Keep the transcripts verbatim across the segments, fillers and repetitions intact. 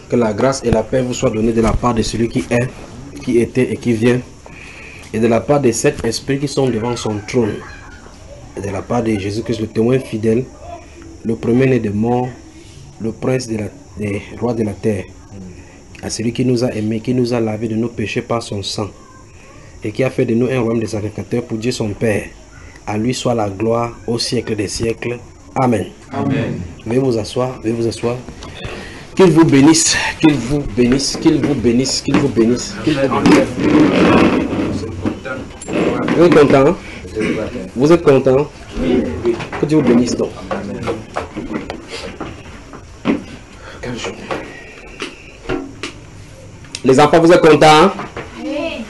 Que la grâce et la paix vous soient données de la part de celui qui est, qui était et qui vient, et de la part des sept esprits qui sont devant son trône, et de la part de Jésus-Christ, le témoin fidèle, le premier-né des morts, le prince de la, des rois de la terre, à celui qui nous a aimés, qui nous a lavés de nos péchés par son sang, et qui a fait de nous un royaume de sacrificateurs pour Dieu son Père. À lui soit la gloire au siècle des siècles. Amen. Amen. Veuillez vous asseoir, veuillez vous asseoir. Qu'il vous bénisse, qu'il vous bénisse, qu'il vous bénisse, qu'il vous bénisse, qu'il vous bénisse. Vous êtes content? Vous êtes content? Que Dieu vous bénisse donc. Quel jour. Les enfants, vous êtes contents? Oui.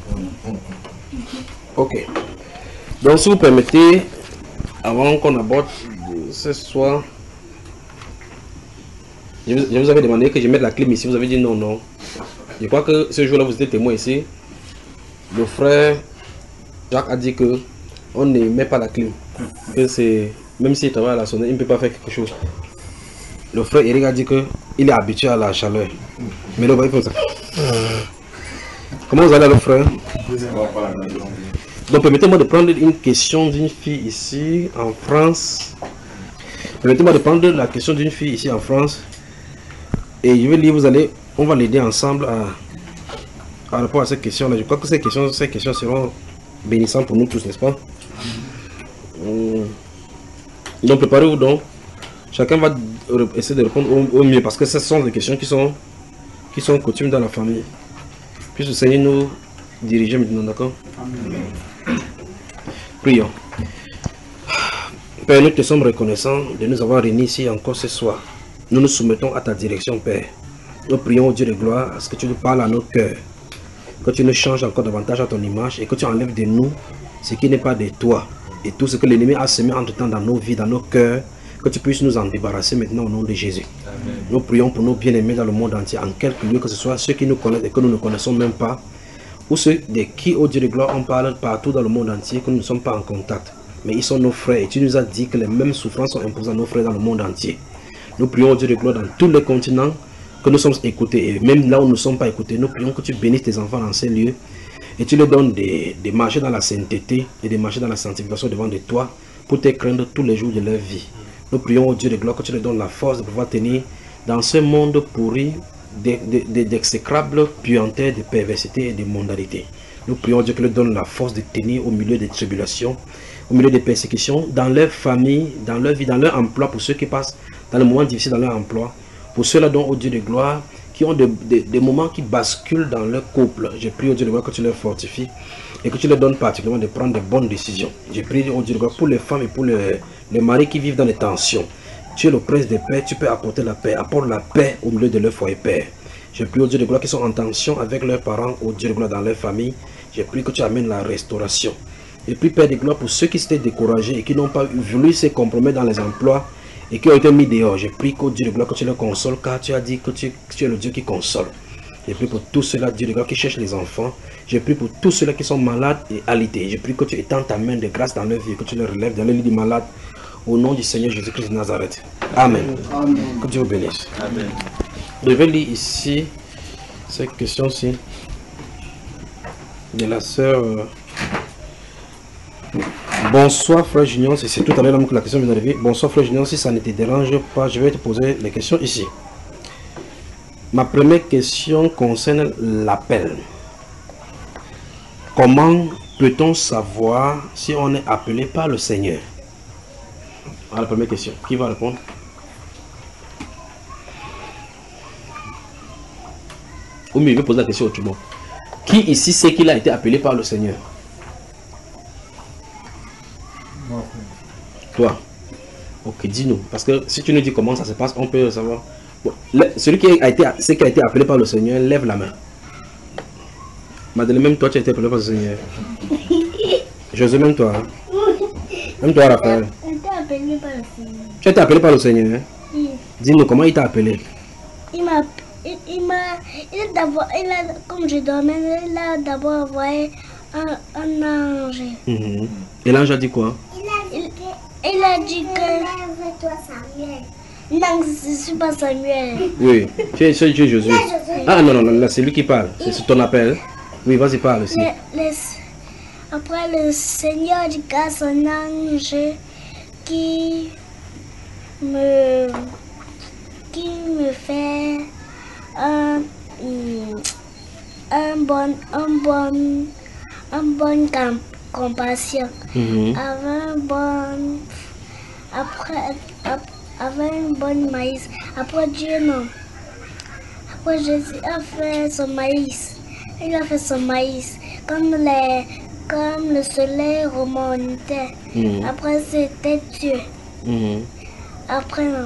Ok. Donc, si vous permettez, avant qu'on aborde ce soir, je vous, je vous avais demandé que je mette la clim ici. Vous avez dit non, non. Je crois que ce jour-là, vous étiez témoin ici. Le frère Jacques a dit que on ne met pas la clim. Que c'est, même s'il travaille à la sonnerie, il ne peut pas faire quelque chose. Le frère Eric a dit que il est habitué à la chaleur. Mais là, il faut ça. Comment vous allez, le frère? Donc, permettez-moi de prendre une question d'une fille ici en France. Permettez-moi de prendre la question d'une fille ici en France. Et je vais lire, vous allez, on va l'aider ensemble à, à répondre à cette question-là. Je crois que ces questions, ces questions seront bénissantes pour nous tous, n'est-ce pas? Donc, préparez-vous donc. Chacun va essayer de répondre au, au mieux parce que ce sont des questions qui sont, qui sont coutumes dans la famille. Puisse le Seigneur nous diriger maintenant, d'accord? Prions. Père, nous te sommes reconnaissants de nous avoir réunis ici encore ce soir. Nous nous soumettons à ta direction, Père. Nous prions au Dieu de gloire à ce que tu nous parles à notre cœur. Que tu nous changes encore davantage à ton image et que tu enlèves de nous ce qui n'est pas de toi. Et tout ce que l'ennemi a semé entre-temps dans nos vies, dans nos cœurs, que tu puisses nous en débarrasser maintenant au nom de Jésus. Amen. Nous prions pour nos bien-aimés dans le monde entier, en quelque lieu que ce soit, ceux qui nous connaissent et que nous ne connaissons même pas, ou ceux de qui, au Dieu de gloire, on parle partout dans le monde entier, que nous ne sommes pas en contact. Mais ils sont nos frères et tu nous as dit que les mêmes souffrances sont imposées à nos frères dans le monde entier. Nous prions au Dieu de gloire dans tous les continents que nous sommes écoutés. Et même là où nous ne sommes pas écoutés, nous prions que tu bénisses tes enfants dans ces lieux et tu leur donnes de, de marcher dans la sainteté et de marcher dans la sanctification devant de toi pour te craindre tous les jours de leur vie. Nous prions au Dieu de gloire que tu leur donnes la force de pouvoir tenir dans ce monde pourri d'exécrables puanteurs, de perversité et de mondalité. Nous prions au Dieu que leur donne la force de tenir au milieu des tribulations, au milieu des persécutions, dans leur famille, dans leur vie, dans leur emploi, pour ceux qui passent dans les moments difficiles dans leur emploi, pour ceux-là dont, au Dieu de gloire, qui ont des de, de moments qui basculent dans leur couple. Je prie au Dieu de gloire que tu leur fortifies et que tu leur donnes particulièrement de prendre de bonnes décisions. Je prie au Dieu de gloire pour les femmes et pour les, les maris qui vivent dans les tensions. Tu es le prince de paix, tu peux apporter la paix. Apporte la paix au milieu de leur foyer, Père. Je prie au Dieu de gloire qui sont en tension avec leurs parents, au Dieu de gloire dans leur famille. Je prie que tu amènes la restauration. Je prie, Père de gloire, pour ceux qui s'étaient découragés et qui n'ont pas voulu se compromettre dans les emplois et qui ont été mis dehors. Je prie qu'au Dieu de gloire que tu les consoles, car tu as dit que tu, que tu es le Dieu qui console. Je prie pour tous ceux-là, Dieu de gloire, qui cherchent les enfants. Je prie pour tous ceux-là qui sont malades et alités. Je prie que tu étends ta main de grâce dans leur vie, que tu les relèves dans le lit des malades. Au nom du Seigneur Jésus-Christ de Nazareth. Amen. Amen. Que Dieu vous bénisse. Amen. Je vais lire ici cette question-ci de la sœur. Euh... Bonsoir frère Junior, c'est tout à l'heure que la question vient d'arriver. Bonsoir frère Junior, si ça ne te dérange pas, je vais te poser les questions ici. Ma première question concerne l'appel. Comment peut-on savoir si on est appelé par le Seigneur? À la première question, qui va répondre? Ou mieux, je vais poser la question autrement. Qui ici sait qu'il a été appelé par le Seigneur? Toi. Ok, dis-nous. Parce que si tu nous dis comment ça se passe, on peut savoir. Bon, le, celui qui a été, celui qui a été appelé par le Seigneur, lève la main. Madeleine, même toi, tu as été appelé par le Seigneur. José, même toi. Hein? Même toi, Raphaël. Appelé par le Seigneur. Tu as été appelé par le Seigneur, hein? Oui. Dis-nous comment il t'a appelé. Il m'a, il, il m'a, il a d'abord, il a, comme je dormais, il a d'abord envoyé un, un ange. Mm-hmm. Et l'ange a dit quoi? Il a dit que, il, il a dit que, lève-toi Samuel. Non, je ne suis pas Samuel. Oui, tu es, tu es Josué. Ah non, non, non, là c'est lui qui parle. C'est ton appel. Oui, vas-y, parle aussi. Le- le- après, le Seigneur dit qu'à son ange qui me, qui me fait un, un bon, un bon, un bon cam- compassion. Mhm. Avec un bon, après, ap- avec un bon maïs. Après Dieu, non. Après Jésus a fait son maïs. Il a fait son maïs. Comme, les, comme le soleil remontait. Mhm. Après c'était Dieu. Mhm. Après non.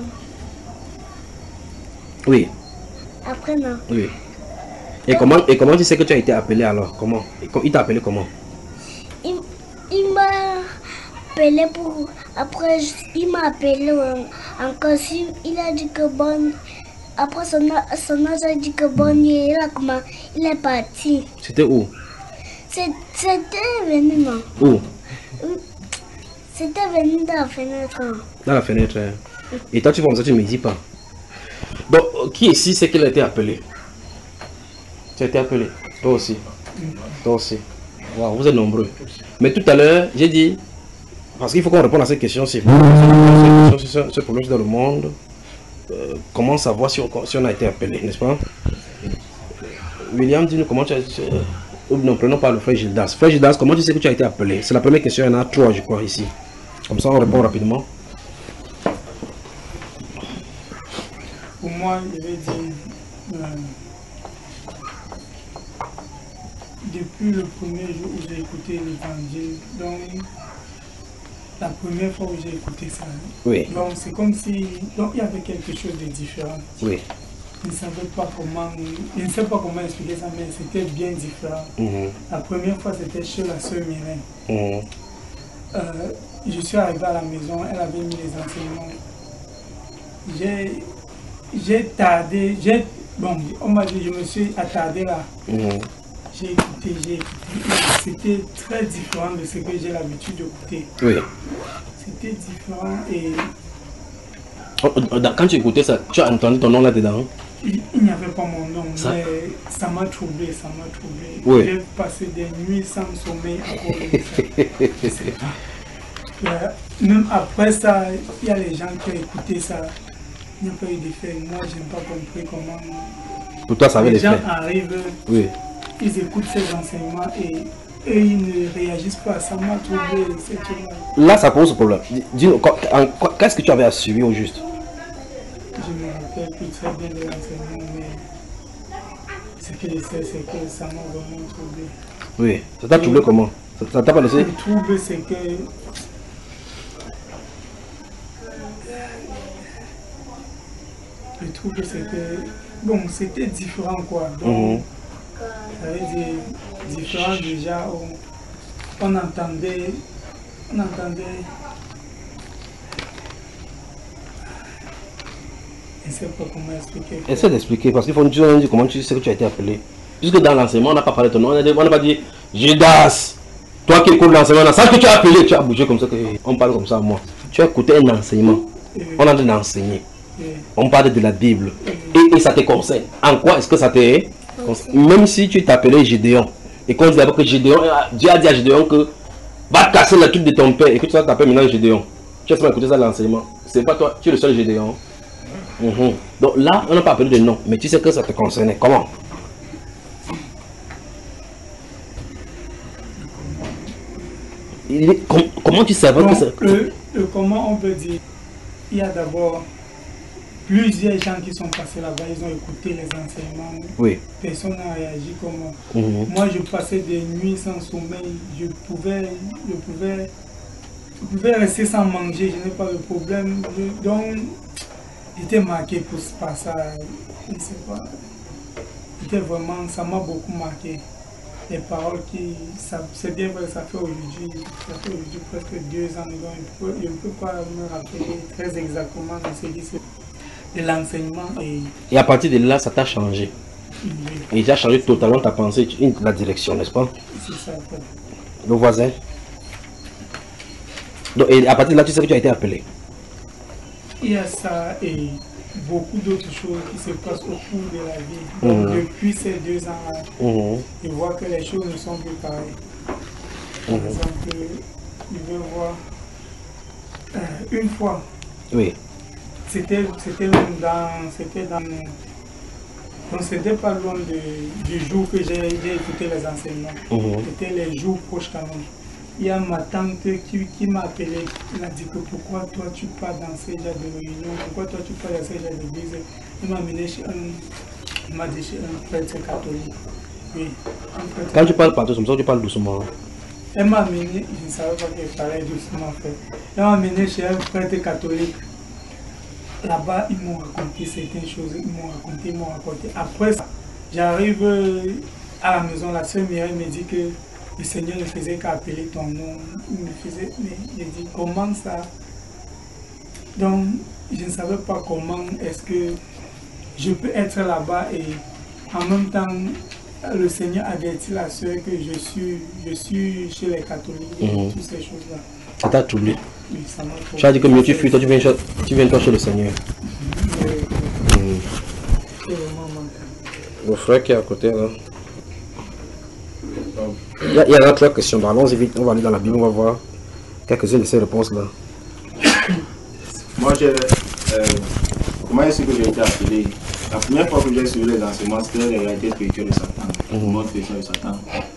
Oui, Après non. oui. Et comment, et comment tu sais que tu as été appelé alors? Comment? Et com- Il t'a appelé comment? Il, il m'a appelé pour... Après, je- il m'a appelé en, en costume. Il a dit que bon... Après, son, son âge a dit que bon, il, a comment, il est parti. C'était où? C'est- C'était venu, non? Où? C'était venu dans la fenêtre. hein. Dans la fenêtre. hein. Et toi, tu vois comme ça, tu ne me dis pas. Donc, euh, qui ici c'est qu'il a été appelé? Tu as été appelé? Toi aussi? Toi aussi? Wow, vous êtes nombreux. Mais tout à l'heure, j'ai dit, parce qu'il faut qu'on réponde à cette question, c'est ce ce problème dans le monde. Euh, comment savoir si on, si on a été appelé, n'est-ce pas? William, dis-nous comment tu as... tu- euh, non, prenons pas le frère Gildas. Frère Gildas, comment tu sais que tu as été appelé? C'est la première question, il y en a trois, je crois, ici. Comme ça, on répond rapidement. Pour moi, je vais dire, euh, depuis le premier jour où j'ai écouté l'évangile, donc la première fois où j'ai écouté ça, Oui, donc c'est comme si donc, il y avait quelque chose de différent. oui. Je ne savais pas comment, je ne sais pas comment expliquer ça, mais c'était bien différent. Mhm, La première fois, c'était chez la sœur Mireille. mhm, Euh, je suis arrivé à la maison, elle avait mis les enseignements. J'ai j'ai tardé, j'ai bon, on m'a dit, je me suis attardé là. mhm. J'ai écouté, j'ai écouté. C'était très différent de ce que j'ai l'habitude d'écouter. Oui. C'était différent et Oh, oh, dans- Quand tu écoutais ça, tu as entendu ton nom là-dedans? il, il n'y avait pas mon nom, Ça- mais ça m'a troublé, ça m'a troublé. Oui. J'ai passé des nuits sans sommeil à cause de ça. Je sais pas. Euh, même après ça, il y a les gens qui ont écouté ça. Il n'y a pas eu d'effet. Moi, je n'ai pas compris comment Pour toi, ça avait les gens l'effet. arrivent, Oui. ils écoutent ces enseignements et, et ils ne réagissent pas. Ça m'a troublé. C'est tout. Là, ça pose problème. Dis- Dis-nous, quoi- en quoi- qu'est-ce que tu avais à suivre au juste? Je ne me rappelle plus très bien de l'enseignement, mais ce que je sais, c'est que ça m'a vraiment troublé. Oui. Ça t'a troublé comment? Ça ça t'a pas laissé? Le trouble, c'est que le trouble, c'est que bon, c'était différent quoi. Donc, Mhm. ça veut dire différent déjà. On, on entendait, on entendait. Je ne sais pas comment expliquer. Essaie d'expliquer parce qu'il faut nous dire comment tu sais que tu as été appelé. Puisque dans l'enseignement, on n'a pas parlé de ton nom, on n'a on n'a pas dit Judas. Toi qui écoutes l'enseignement, là, ça que tu as appelé, tu as bougé comme ça, que on parle comme ça, moi. Tu as écouté un enseignement, Et- on est en train d'enseigner, et- on parle de la Bible. Et, et ça te concerne. En quoi est-ce que ça te concerne? Même si tu t'appelais Gédéon, et qu'on dit d'abord que Gédéon, Dieu a dit à Gédéon que va casser le truc de ton père, et que tu vas t'appeler maintenant Gédéon. Tu as écouté ça l'enseignement. C'est pas toi, tu es le seul Gédéon. Mhm. Donc là, on n'a pas appelé de nom, mais tu sais que ça te concernait. Comment? Il est- com- comment tu savais que Donc, ça... le, le comment on peut dire, il y a d'abord plusieurs gens qui sont passés là-bas, ils ont écouté les enseignements, Oui. personne n'a réagi comme moi. Mhm. Moi, je passais des nuits sans sommeil, je pouvais, je pouvais, je pouvais rester sans manger, je n'ai pas de problème. Je- donc, j'étais marqué pour, par ça, je ne sais pas. C'était vraiment, ça m'a beaucoup marqué. Les paroles qui, ça- c'est bien vrai, ça fait aujourd'hui, ça fait aujourd'hui presque deux ans, donc je peux- je ne peux pas me rappeler très exactement de ce qui se de l'enseignement et Et à partir de là, ça t'a changé. Et ça a changé totalement ta pensée, tu- la direction, n'est-ce pas? c'est ça. Quoi. Le voisin. Donc, et à partir de là, tu sais que tu as été appelé. il y a ça et beaucoup d'autres choses qui se passent au cours de la vie. Donc, Mmh. depuis ces deux ans-là, Mhm. je vois que les choses ne sont plus pareilles. Par Mhm. exemple, je vais voir euh, une fois, Oui. c'était c'était même dans, c'était dans, donc c'était pas loin de- du jour que j'ai j'ai écouté les enseignements. Mhm. C'était les jours proches quand même. Il y a ma tante qui, qui m'a appelé, elle a dit que pourquoi toi tu pars dans ces genres de réunions, pourquoi toi tu pars dans ces genres d'église. Elle m'a amené chez un, elle m'a dit chez un prêtre catholique. Oui, un prêtre Quand tu parles partout comme ça, tu parles doucement. Elle m'a amené, je ne savais pas qu'elle parlait doucement en fait. Elle m'a amené chez un prêtre catholique. Là-bas, ils m'ont raconté certaines choses, ils m'ont raconté, ils m'ont raconté. Après ça, j'arrive à la maison, la sœur Mireille me dit que le Seigneur ne faisait qu'appeler ton nom. Il me faisait, mais j'ai dit, comment ça? Donc, je ne savais pas comment est-ce que je peux être là-bas et en même temps, le Seigneur avertit la sœur que je suis, je suis chez les catholiques et Mhm. toutes ces choses-là. Ça t'a troublé. Oui, ça m'a Tu as dit que mieux tu fuis, toi tu viens, chez- tu viens toi chez le Seigneur. Oui, Mhm. c'est vraiment manquant. Le frère qui est à côté là. Il y a, il y a là trois questions. Donc, allons-y vite, on va aller dans la Bible, on va voir quelques-unes de ces réponses là. Moi, j'ai. Euh, comment est-ce que j'ai été appelé? La première fois que j'ai suivi les enseignements, c'était les réalités spirituelles de Satan, le monde spirituel de Satan.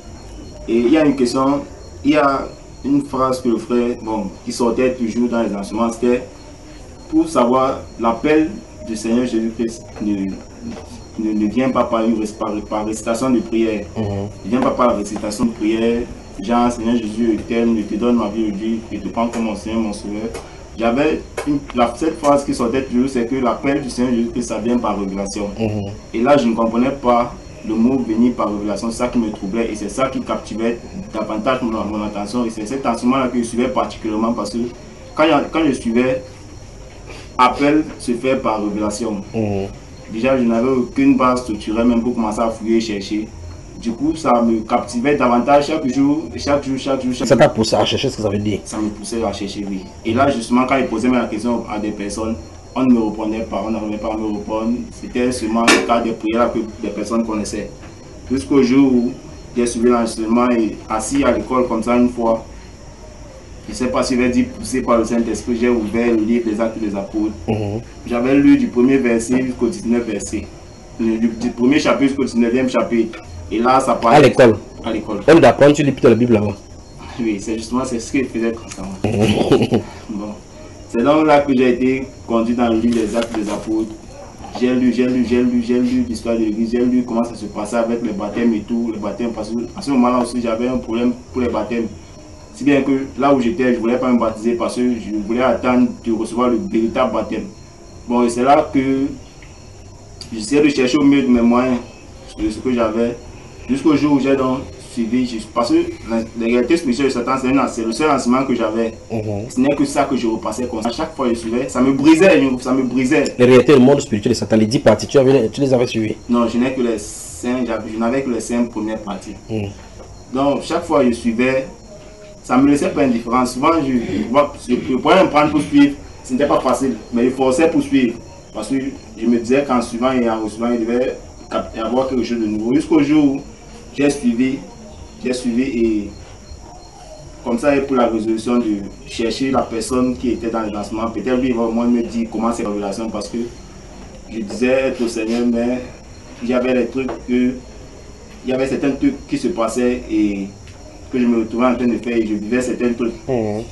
Et il y a une question, il y a une phrase que le frère, bon, qui sortait toujours dans les enseignements, c'était pour savoir l'appel du Seigneur Jésus-Christ ne, ne, ne vient pas par une par, par récitation de prière. Mhm. Ne vient pas par la récitation de prière. Genre, Seigneur Jésus, je t'aime, je te donne ma vie aujourd'hui, je te prends comme mon Seigneur, mon Sauveur. J'avais une, la, cette phrase qui sortait toujours, c'est que l'appel du Seigneur Jésus-Christ, ça vient par révélation. Mhm. Et là, je ne comprenais pas le mot venir par révélation, c'est ça qui me troublait et c'est ça qui captivait davantage mon, mon attention. Et c'est cet enseignement-là que je suivais particulièrement parce que quand, quand je suivais, appel se fait par révélation. Mhm. Déjà, je n'avais aucune base structurée même pour commencer à fouiller, chercher. Du coup, ça me captivait davantage chaque jour, chaque jour, chaque jour. Chaque Ça jour. t'a poussé à chercher ce que ça veut dire. Ça me poussait à chercher, oui. Et là, justement, quand il posait la question à des personnes, on ne me répondait pas, on n'arrivait pas à me répondre. C'était seulement le cas des prières que des personnes connaissaient. Jusqu'au jour où j'ai suivi l'enseignement et assis à l'école comme ça une fois, je ne sais pas si je vais dire poussé par le Saint-Esprit, j'ai ouvert le livre des Actes des Apôtres. Mhm. J'avais lu du premier verset jusqu'au dix-neuvième verset. Du, du premier chapitre jusqu'au dix-neuvième chapitre. Et là, ça parlait. À l'école. À l'école. Au lieu d'apprendre, tu lis plutôt la Bible là-bas. Oui, c'est justement c'est ce qu'il faisait constamment. Bon. C'est donc là que j'ai été conduit dans le livre des Actes des Apôtres. J'ai lu, j'ai lu, j'ai lu, j'ai lu l'histoire de l'église, j'ai lu comment ça se passait avec les baptêmes et tout, les baptêmes, parce qu'à ce moment-là aussi j'avais un problème pour les baptêmes. Si bien que là où j'étais, je ne voulais pas me baptiser parce que je voulais attendre de recevoir le véritable baptême. Bon, et c'est là que j'essayais de chercher au mieux de mes moyens, de ce que j'avais, jusqu'au jour où j'ai donc suivi, parce que les réalités spirituelles de Satan, c'est le seul enseignement que j'avais. Mhm. Ce n'est que ça que je repassais comme ça. À chaque fois que je suivais, ça me brisait, ça me brisait. Les réalités du monde spirituel de Satan, les dix parties, tu, avais, tu les avais suivies. Non, je n'ai que les cinq, je n'avais que les cinq premières parties. Mhm. Donc, chaque fois que je suivais, ça me laissait pas indifférent. Souvent, je, je, je pouvais me prendre pour suivre. Ce n'était pas facile, mais je forçais pour suivre. Parce que je me disais qu'en suivant et en recevant, il devait y avoir quelque chose de nouveau. Jusqu'au jour où j'ai suivi, j'ai suivi et comme ça, et pour la résolution de chercher la personne qui était dans le lancement, peut-être lui il va au moins me dire comment c'est la révélation parce que je disais être au Seigneur, mais il y avait des trucs que, il y avait certains trucs qui se passaient et que je me retrouvais en train de faire et je vivais certains trucs. Mhm.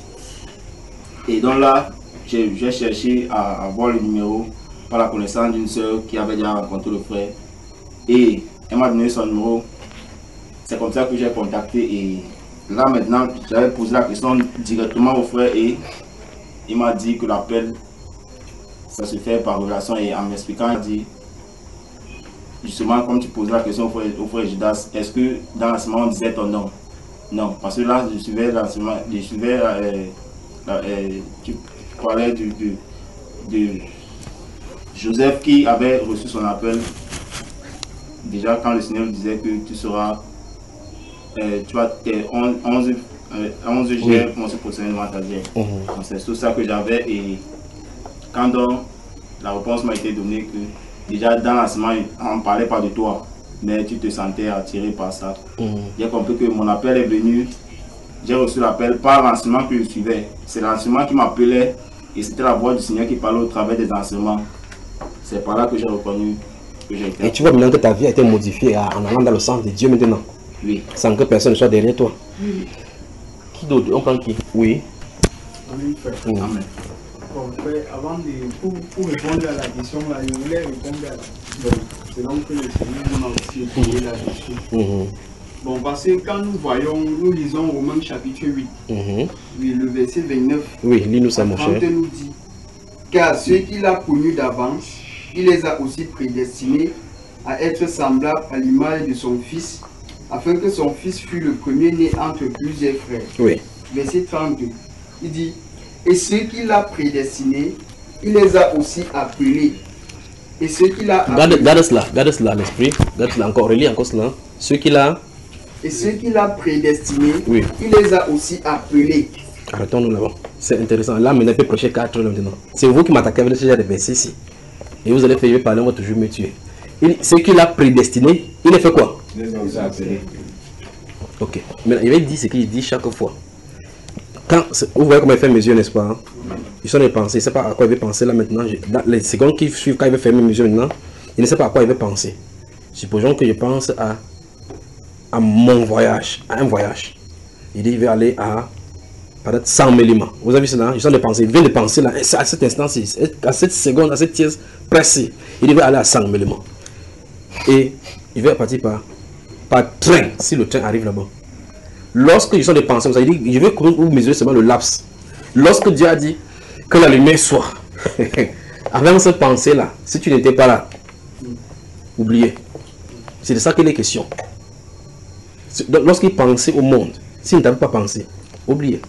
Et donc là, j'ai j'ai cherché à avoir le numéro par la connaissance d'une soeur qui avait déjà rencontré le frère. Et elle m'a donné son numéro. C'est comme ça que j'ai contacté. Et là maintenant, j'avais posé la question directement au frère et il m'a dit que l'appel, ça se fait par relation. Et en m'expliquant, il a dit, justement, comme tu posais la question au frère, au frère Judas, est-ce que dans l'enseignement on disait ton nom? Non, parce que là, je suivais l'enseignement, je suivais, euh, euh, tu parlais du, du, de Joseph qui avait reçu son appel. Déjà, quand le Seigneur disait que tu seras, euh, tu as tes onze G pour se devant ta vie. Mhm. C'est tout ça que j'avais et quand on, la réponse m'a été donnée que déjà dans l'enseignement, on ne parlait pas de toi, mais tu te sentais attiré par ça. Mmh. J'ai compris que mon appel est venu, j'ai reçu l'appel par l'enseignement que je suivais. C'est l'enseignement qui m'appelait et c'était la voix du Seigneur qui parlait au travers des enseignements. C'est par là que j'ai reconnu que j'ai été. Et tu vois maintenant que ta vie a été modifiée en allant dans le sens de Dieu maintenant. Oui. Sans que personne ne soit derrière toi. Oui. Qui d'autre? On prend qui? Oui. Amen, frère. Mmh. Amen. Bon, frère, avant de pour, pour répondre à la question, là, je voulais répondre à la bon, c'est donc que le Seigneur m'a aussi écouté là-dessus. Mmh. Bon, parce que quand nous voyons, nous lisons Romains chapitre huit, Mmh. oui, le verset vingt-neuf, Oui, lis-nous ça, mon cher. trente nous dit, car ceux qu'il a connus d'avance, il les a aussi prédestinés à être semblables à l'image de son Fils, afin que son Fils fût le premier-né entre plusieurs frères. Oui. Verset trente-deux, il dit, et ceux qu'il a prédestinés, il les a aussi appelés. Et ceux qu'il a Garde, appelés, garde cela, garde cela à l'esprit. Garde cela encore, relis encore cela. Ceux qui l'a. et ceux qu'il a prédestinés, Oui. il les a aussi appelés. Arrêtons-nous là-bas. C'est intéressant. Là, maintenant, il peut prêcher quatre heures maintenant. C'est vous qui m'attaquez avec ce genre de versets ici. Et vous allez faire parler, on va toujours me tuer. Il, ce qu'il a prédestiné, il a fait quoi? Il les a aussi appelés. Ok. Maintenant, il va dire ce qu'il dit chaque fois. Quand, vous voyez comment il fait mes yeux, n'est-ce pas? Hein? Ils sont des pensées. Il ne sait pas à quoi il veut penser là maintenant. Dans les secondes qui suivent, quand il veut fermer mes yeux maintenant, il ne sait pas à quoi il veut penser. Supposons que je pense à, à mon voyage, à un voyage. Il dit il veut aller à peut-être cent millimètres. Vous avez vu cela? Ils sont des pensées. Il vient de penser là, à cet instant-ci, à cette seconde, à cette pièce précise. Il veut aller à cent millimètres. Et il veut partir par, par train, si le train arrive là-bas. Lorsque ils sont des pensées, ça dit, je vais vous mesurer seulement le laps. Lorsque Dieu a dit que la lumière soit, avant cette pensée-là, si tu n'étais pas là, oubliez. C'est de ça qu'il est question. Lorsqu'il pensait au monde, s'il ne t'avait pas pensé, oubliez.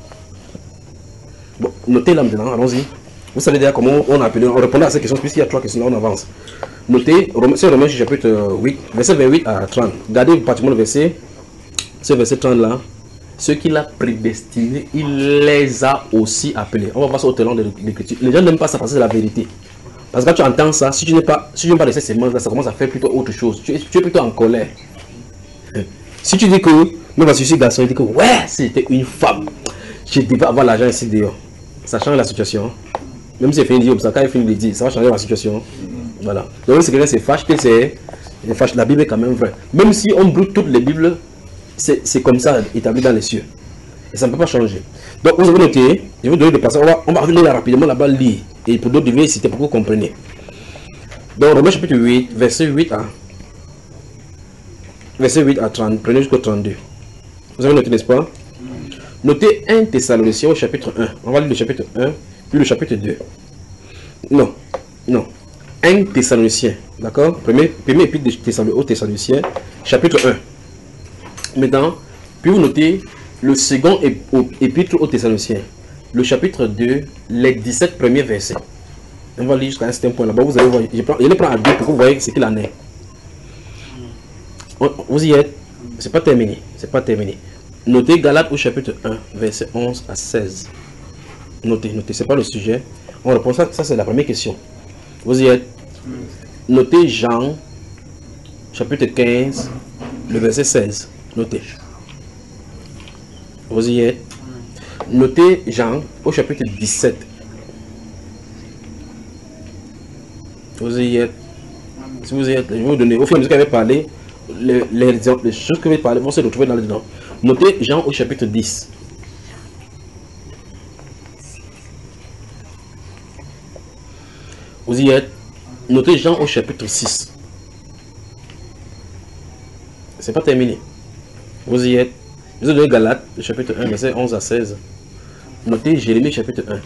Bon, notez là maintenant, allons-y. Vous savez déjà comment on a appelé, on répondait à ces questions, puisqu'il y a trois questions, là on avance. Notez, c'est Romains chapitre huit, verset vingt-huit à trente. Regardez pratiquement le verset. Ce verset trente là, ceux qu'il a prédestinés, il les a aussi appelés. On va voir ça au talent de l'écriture. Les gens n'aiment pas ça parce que c'est la vérité. Parce que quand tu entends ça, si tu n'es pas, si tu n'es pas de ces sémences là, ça commence à faire plutôt autre chose. Tu es, tu es plutôt en colère. Si tu dis que, même parce que je suis garçon, il dit que ouais, c'était une femme, je devais avoir l'argent ici dehors. Ça change la situation. Même si il fait une comme ça, quand il finit de dire, ça va changer la situation. Voilà. Donc si quelqu'un se fâche, que c'est fâche, la Bible est quand même vraie. Même si on brûle toutes les Bibles, c'est comme ça établi dans les cieux. Et ça ne peut pas changer. Donc vous avez noté, je vais vous donner des passages, on va, on va revenir là rapidement là-bas lire. Et pour d'autres, je vais citer pour que vous compreniez. Donc Romains chapitre huit, verset huit à verset huit à trente, prenez jusqu'au trente-deux. Vous avez noté, n'est-ce pas? Notez un Thessaloniciens au chapitre un. On va lire le chapitre un, puis le chapitre deux. Non, non. un Thessaloniciens, d'accord? Premier, premier épître de Thessaloniciens, chapitre un. Maintenant, puis vous notez le second épître aux Thessaloniciens, le chapitre deux, les dix-sept premiers versets. On va lire jusqu'à un certain point là-bas. Vous allez voir, je, prends, je les prends à deux pour que vous voyez ce qu'il en est. Vous y êtes? C'est pas terminé. C'est pas terminé. Notez Galates au chapitre un, verset onze à seize. Notez, notez, c'est pas le sujet. On répond ça, ça c'est la première question. Vous y êtes? Notez Jean, chapitre quinze, le verset seize. Notez. Vous y êtes? Notez Jean au chapitre dix-sept. Vous y êtes? Si vous y êtes, je vais vous donner, au fur et à mesure qu'elle va parler, les, les, les choses que vous allez parler vont se retrouver dans le dedans. Notez Jean au chapitre dix. Vous y êtes? Notez Jean au chapitre six. C'est pas terminé. Vous y êtes? Vous avez Galates, le chapitre un, verset onze à seize. Notez Jérémie, chapitre un.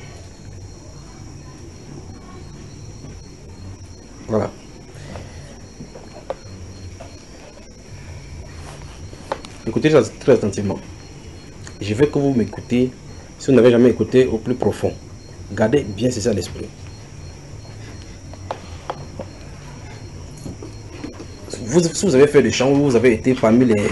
Voilà. Écoutez ça très attentivement. Je veux que vous m'écoutez, si vous n'avez jamais écouté, au plus profond. Gardez bien ceci à l'esprit. Vous, si vous avez fait des champs, vous avez été parmi les,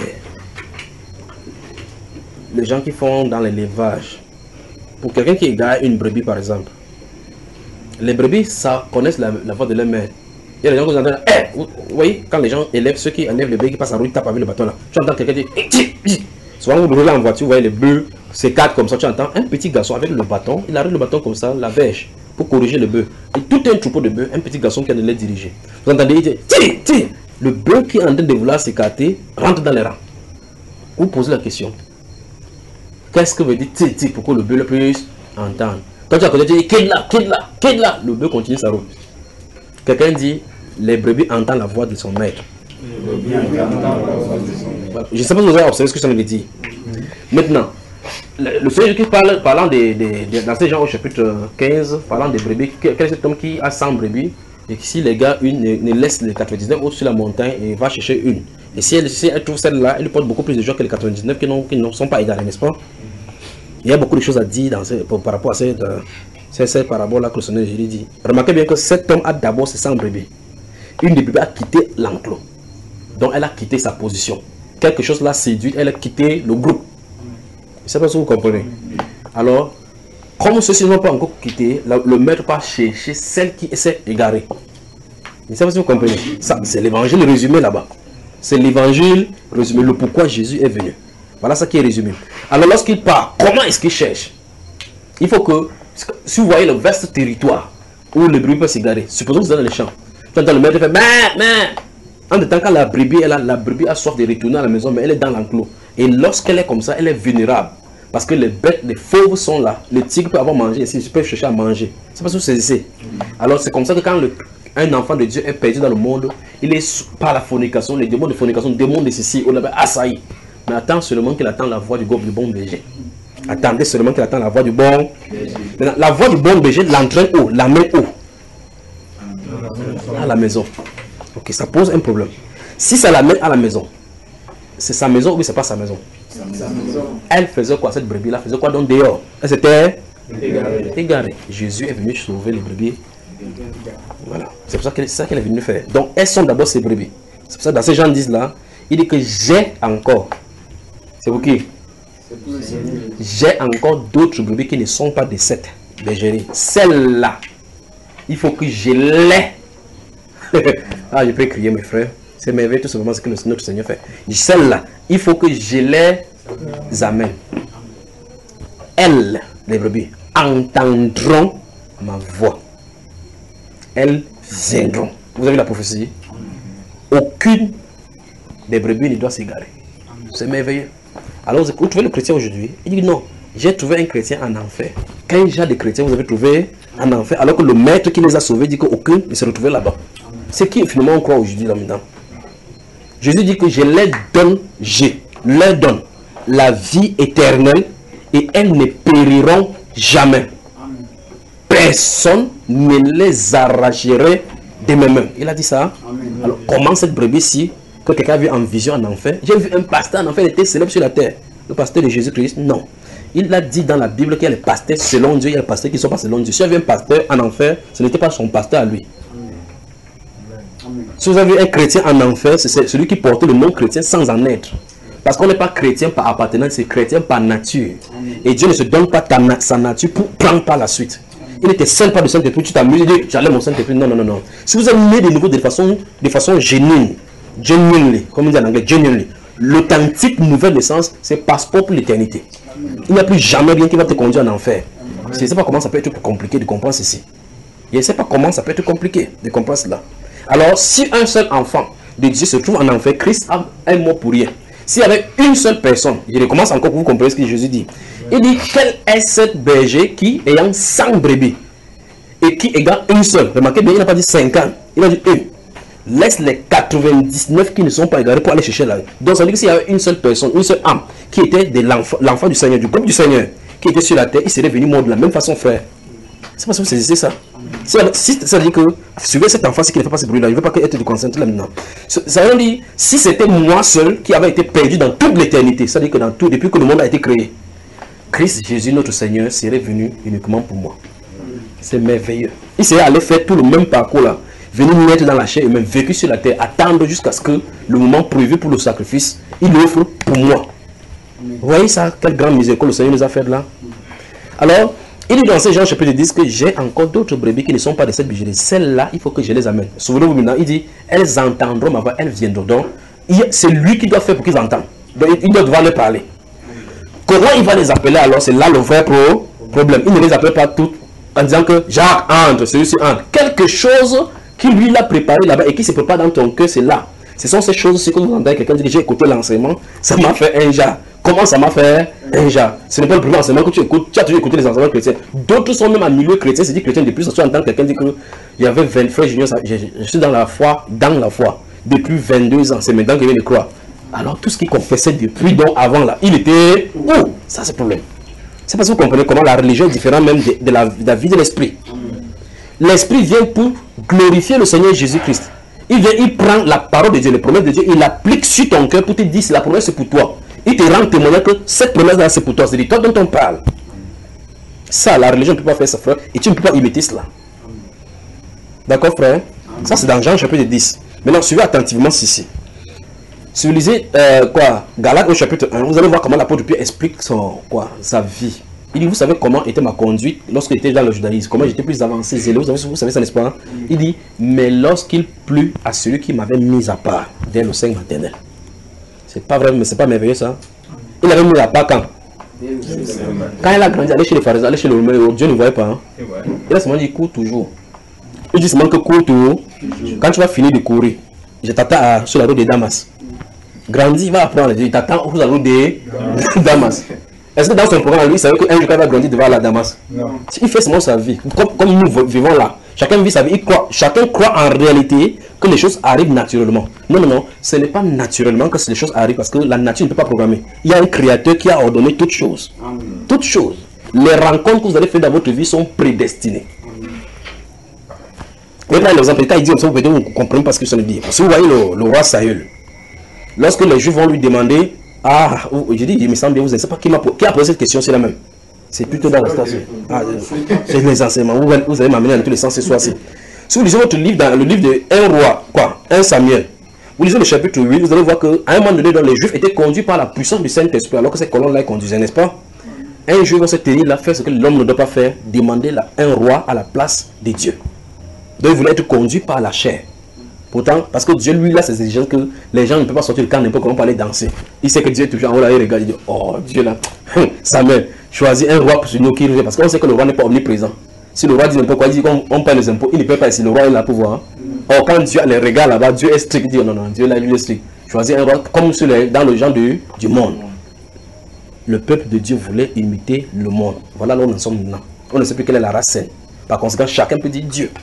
les gens qui font dans l'élevage. Pour quelqu'un qui égare une brebis par exemple, Les brebis, ça connaissent la, la voix de leur mère. Il y a des gens qui entendent, hey! vous, vous voyez, quand les gens élèvent, ceux qui élèvent les bébés qui passent en route, ils tapent avec le bâton là. Tu entends quelqu'un dire, hey! Souvent vous roulez en voiture, vous voyez les bœufs, s'écartent comme ça, tu entends un petit garçon avec le bâton, il arrête le bâton comme ça, la bêche, pour corriger le bœuf. Et tout un troupeau de bœufs, un petit garçon qui a de les diriger. Vous entendez, il dit, tiens, tiens! Le bœuf qui est en train de vouloir s'écarter rentre dans les rangs. Vous posez la question. Qu'est-ce que veut dire tiens, tiens, pourquoi le bœuf le plus entendre? Quand tu as côté, tu dis, quitte là, quitte là, quitte là, le bœuf continue sa route. Quelqu'un dit, les brebis entendent la voix de son maître. Voilà. Je ne sais pas si vous avez observé ce que ça me dit. Maintenant, le, le Seigneur qui parle, parlant des, des, des, dans ces gens au chapitre quinze, parlant des brebis, quel est cet homme qui a cent brebis, et que si les gars, une ne, ne laisse les quatre-vingt-dix-neuf au-dessus de la montagne et va chercher une. Et si elle, si elle trouve celle-là, elle lui porte beaucoup plus de joie que les quatre-vingt-dix-neuf qui, qui ne sont pas égarés, n'est-ce pas? Il y a beaucoup de choses à dire dans ce, par rapport à cette, euh, cette, cette parabole-là que le Seigneur Jésus dit. Remarquez bien que cet homme a d'abord ses cent brebis. Une des brebis a quitté l'enclos. Donc elle a quitté sa position. Quelque chose l'a séduite, elle a quitté le groupe. Je ne sais pas si vous comprenez. Alors, comme ceux-ci n'ont pas encore quitté, la, le maître part chercher celle qui s'est égarée. Je ne sais pas si vous comprenez. Ça, c'est l'évangile résumé là-bas. C'est l'évangile résumé, le pourquoi Jésus est venu. Voilà ça qui est résumé. Alors lorsqu'il part, comment est-ce qu'il cherche? Il faut que, si vous voyez le vaste territoire où le brebis peut s'égarer, supposons que vous êtes dans les champs. Tu entends le maître faire, mais, mais. En même temps, quand la brebis, elle a, la brebis a soif de retourner à la maison, mais elle est dans l'enclos. Et lorsqu'elle est comme ça, elle est vulnérable. Parce que les bêtes, les fauves sont là. Le tigre peut avoir mangé ici, ils peuvent chercher à manger. C'est pas ce que vous saisissez. Alors c'est comme ça que quand le, un enfant de Dieu est perdu dans le monde, il est par la fornication, les démons de fornication, les démons de ceci, on l'avait assailli. Mais attends seulement qu'il attend la voix du, du bon berger. Attendez seulement qu'il attend la voix du bon berger. La voix du bon berger l'entraîne où? La main où? À la maison. Ok, ça pose un problème. Si ça l'amène à la maison, c'est sa maison ou oui, c'est pas sa maison? Sa maison. Elle faisait quoi, cette brebis là? Faisait quoi donc dehors? Elle s'était égarée. égarée. Jésus est venu sauver les brebis. Voilà. C'est pour ça qu'elle qu est venue faire. Donc elles sont d'abord ses brebis. C'est pour ça que dans ces gens disent là, il dit que j'ai encore. C'est pour qui? J'ai encore d'autres brebis qui ne sont pas de cette bergerie. Celle-là, il faut que je l'ai. Ah, je peux crier mes frères. C'est merveilleux tout simplement ce que notre Seigneur fait. Celle-là, il faut que je les amène. Elles, les brebis, entendront ma voix. Elles viendront. Vous avez la prophétie? Aucune des brebis ne doit s'égarer. C'est merveilleux. Alors, vous trouvez le chrétien aujourd'hui? Il dit non, j'ai trouvé un chrétien en enfer. Quel genre de chrétien vous avez trouvé en enfer? Alors que le maître qui les a sauvés dit qu'aucun ne se retrouvait là-bas. C'est qui finalement on croit aujourd'hui là-dedans? Jésus dit que je les donne, je leur donne la vie éternelle et elles ne périront jamais. Personne ne les arracherait de mes mains. Il a dit ça. Amen. Alors comment cette brebis-ci, que quelqu'un a vu en vision en enfer, j'ai vu un pasteur en enfer, il était célèbre sur la terre. Le pasteur de Jésus-Christ, non. Il a dit dans la Bible qu'il y a les pasteurs selon Dieu, il y a les pasteurs qui ne sont pas selon Dieu. Si il y avait un pasteur en enfer, ce n'était pas son pasteur à lui. Si vous avez un chrétien en enfer, c'est celui qui porte le nom chrétien sans en être. Parce qu'on n'est pas chrétien par appartenance, c'est chrétien par nature. Et Dieu ne se donne pas ta, sa nature pour prendre par la suite. Il n'était seul pas de Saint-Esprit, tu t'amuses, tu dis j'allais mon Saint-Esprit. Non, non, non, non. Si vous êtes né de nouveau de façon, de façon génuine, genuinely, comme on dit en anglais, genuinely, l'authentique nouvelle naissance, c'est passeport pour l'éternité. Il n'y a plus jamais rien qui va te conduire en enfer. Je ne sais pas comment ça peut être compliqué de comprendre ceci. Je ne sais pas comment ça peut être compliqué de comprendre cela. Alors, si un seul enfant de Dieu se trouve en enfer, Christ a un mot pour rien. S'il y avait une seule personne, je recommence encore pour vous comprendre ce que Jésus dit. Il dit, quel est cette berger qui, ayant cent brebis, et qui égale une seule? Remarquez bien, il n'a pas dit cinquante, il a dit une. Laisse les quatre-vingt-dix-neuf qui ne sont pas égarés pour aller chercher là. Donc ça veut dire que s'il y avait une seule personne, une seule âme, qui était de l'enfant du Seigneur, du groupe du Seigneur, qui était sur la terre, il serait venu mort de la même façon, frère. C'est pas si vous saisissez ça. Si ça veut dire que suivez cet enfant qui ne fait pas ce bruit là, il ne veut pas être de concentré là maintenant. Ça veut dire si c'était moi seul qui avait été perdu dans toute l'éternité, ça veut dire que dans tout, depuis que le monde a été créé, Christ Jésus notre Seigneur serait venu uniquement pour moi. C'est merveilleux. Il serait allé faire tout le même parcours là, venir naître dans la chair et même vécu sur la terre, attendre jusqu'à ce que le moment prévu pour le sacrifice, il l'offre pour moi. Vous voyez ça, quelle grande miséricorde le Seigneur nous a fait là. Alors, Il dit dans ces Jean chapitre dix que j'ai encore d'autres brebis qui ne sont pas de cette bergerie. Celles-là, il faut que je les amène. Souvenez-vous maintenant, il dit, elles entendront ma voix, elles viendront. Donc, c'est lui qui doit faire pour qu'ils entendent. Donc, il doit devoir les parler. Comment il va les appeler alors? C'est là le vrai pro problème. Il ne les appelle pas toutes en disant que Jacques entre, celui-ci entre. Quelque chose qui lui l'a préparé là-bas et qui se prépare dans ton cœur, c'est là. Ce sont ces choses, c'est que vous entendez quelqu'un dire j'ai écouté l'enseignement, ça m'a fait un Jacques. Comment ça m'a fait un Jacques? Ce n'est pas le premier enseignement que tu écoutes, tu as toujours écouté les enseignements chrétiens. D'autres sont même en milieu chrétien, c'est dit chrétien depuis, tu entends quelqu'un dire qu'il y avait vingt frères juniors, je, je suis dans la foi, dans la foi, depuis vingt-deux ans, c'est maintenant qu'il vient de croire. Alors tout ce qu'il confessait depuis donc avant là, il était où? Ça c'est le problème. C'est parce que vous comprenez comment la religion est différente même de, de, la, de la vie de l'esprit. L'esprit vient pour glorifier le Seigneur Jésus-Christ. Il vient, il prend la parole de Dieu, les promesses de Dieu, il l'applique sur ton cœur pour te dire si la promesse c'est pour toi. Il te rend témoignage que cette promesse-là c'est pour toi. C'est de toi dont on parle. Ça, la religion ne peut pas faire ça, frère. Et tu ne peux pas imiter cela. D'accord, frère? Ça, c'est dans Jean chapitre dix. Maintenant, suivez attentivement ceci. Si vous lisez euh, quoi, Galates au chapitre un, vous allez voir comment l'apôtre Pierre explique son, quoi, sa vie. Il dit, vous savez comment était ma conduite lorsque j'étais dans le judaïsme, comment j'étais plus avancé, zélé, vous savez, vous savez ça, n'est-ce pas? Il dit, mais lorsqu'il plut à celui qui m'avait mis à part dès le sein maternel. C'est pas vrai, mais c'est pas merveilleux ça. Il avait mis à part quand? Quand il a grandi, aller chez les pharisiens, aller chez le romain, Dieu ne voyait pas. Hein? Il a seulement dit, cours toujours. Il dit seulement que cours toujours. Quand tu vas finir de courir, je t'attends sur la route de Damas. Grandi, il va apprendre, il t'attend sur la route de Damas. Est-ce que dans son programme, lui, il savait qu'un jour, il va grandir devant la Damas? Non. Il fait seulement sa vie, comme, comme nous vivons là. Chacun vit sa vie, il croit, chacun croit en réalité que les choses arrivent naturellement. Non, non, non, ce n'est pas naturellement que les choses arrivent parce que la nature ne peut pas programmer. Il y a un créateur qui a ordonné toutes choses. Amen. Toutes choses. Les rencontres que vous allez faire dans votre vie sont prédestinées. Vous voyez l'exemple, quand il dit comme ça, vous pouvez comprendre parce que ça veut dire. Si vous voyez le, le roi Saül, lorsque les Juifs vont lui demander, ah, je dis, il me semble bien, vous ne savez pas qui, qui a posé cette question, c'est la même. C'est plutôt dans la station. Ah, c'est les enseignements. Vous, vous allez m'amener dans tous les sens ce soir-ci. Si vous lisez votre livre, dans le livre de un roi, quoi, un Samuel, vous lisez le chapitre huit, vous allez voir qu'à un moment donné, les Juifs étaient conduits par la puissance du Saint-Esprit, alors que ces colons-là les conduisaient, n'est-ce pas? Un jour, ils vont se tenir là, faire ce que l'homme ne doit pas faire, demander là, un roi à la place de Dieu. Donc, ils voulaient être conduits par la chair. Pourtant, parce que Dieu, lui, là, c'est exigeant que les gens ne peuvent pas sortir du camp n'importe comment pour aller danser. Il sait que Dieu est toujours en haut là, il regarde, il dit, oh, Dieu là, Samuel, choisis un roi pour ce nous qui revient, parce qu'on sait que le roi n'est pas omniprésent. Si le roi dit n'importe quoi, il dit qu'on on paie les impôts, il ne peut pas, si le roi est là pour voir. Or, quand Dieu a les regards là-bas, Dieu est strict, il dit, non, non, Dieu là, lui est strict. Choisis un roi, comme sur les, dans le genre du, du monde. Le peuple de Dieu voulait imiter le monde. Voilà là où nous en sommes maintenant. On ne sait plus quelle est la race saine. Par conséquent, chacun peut dire Dieu.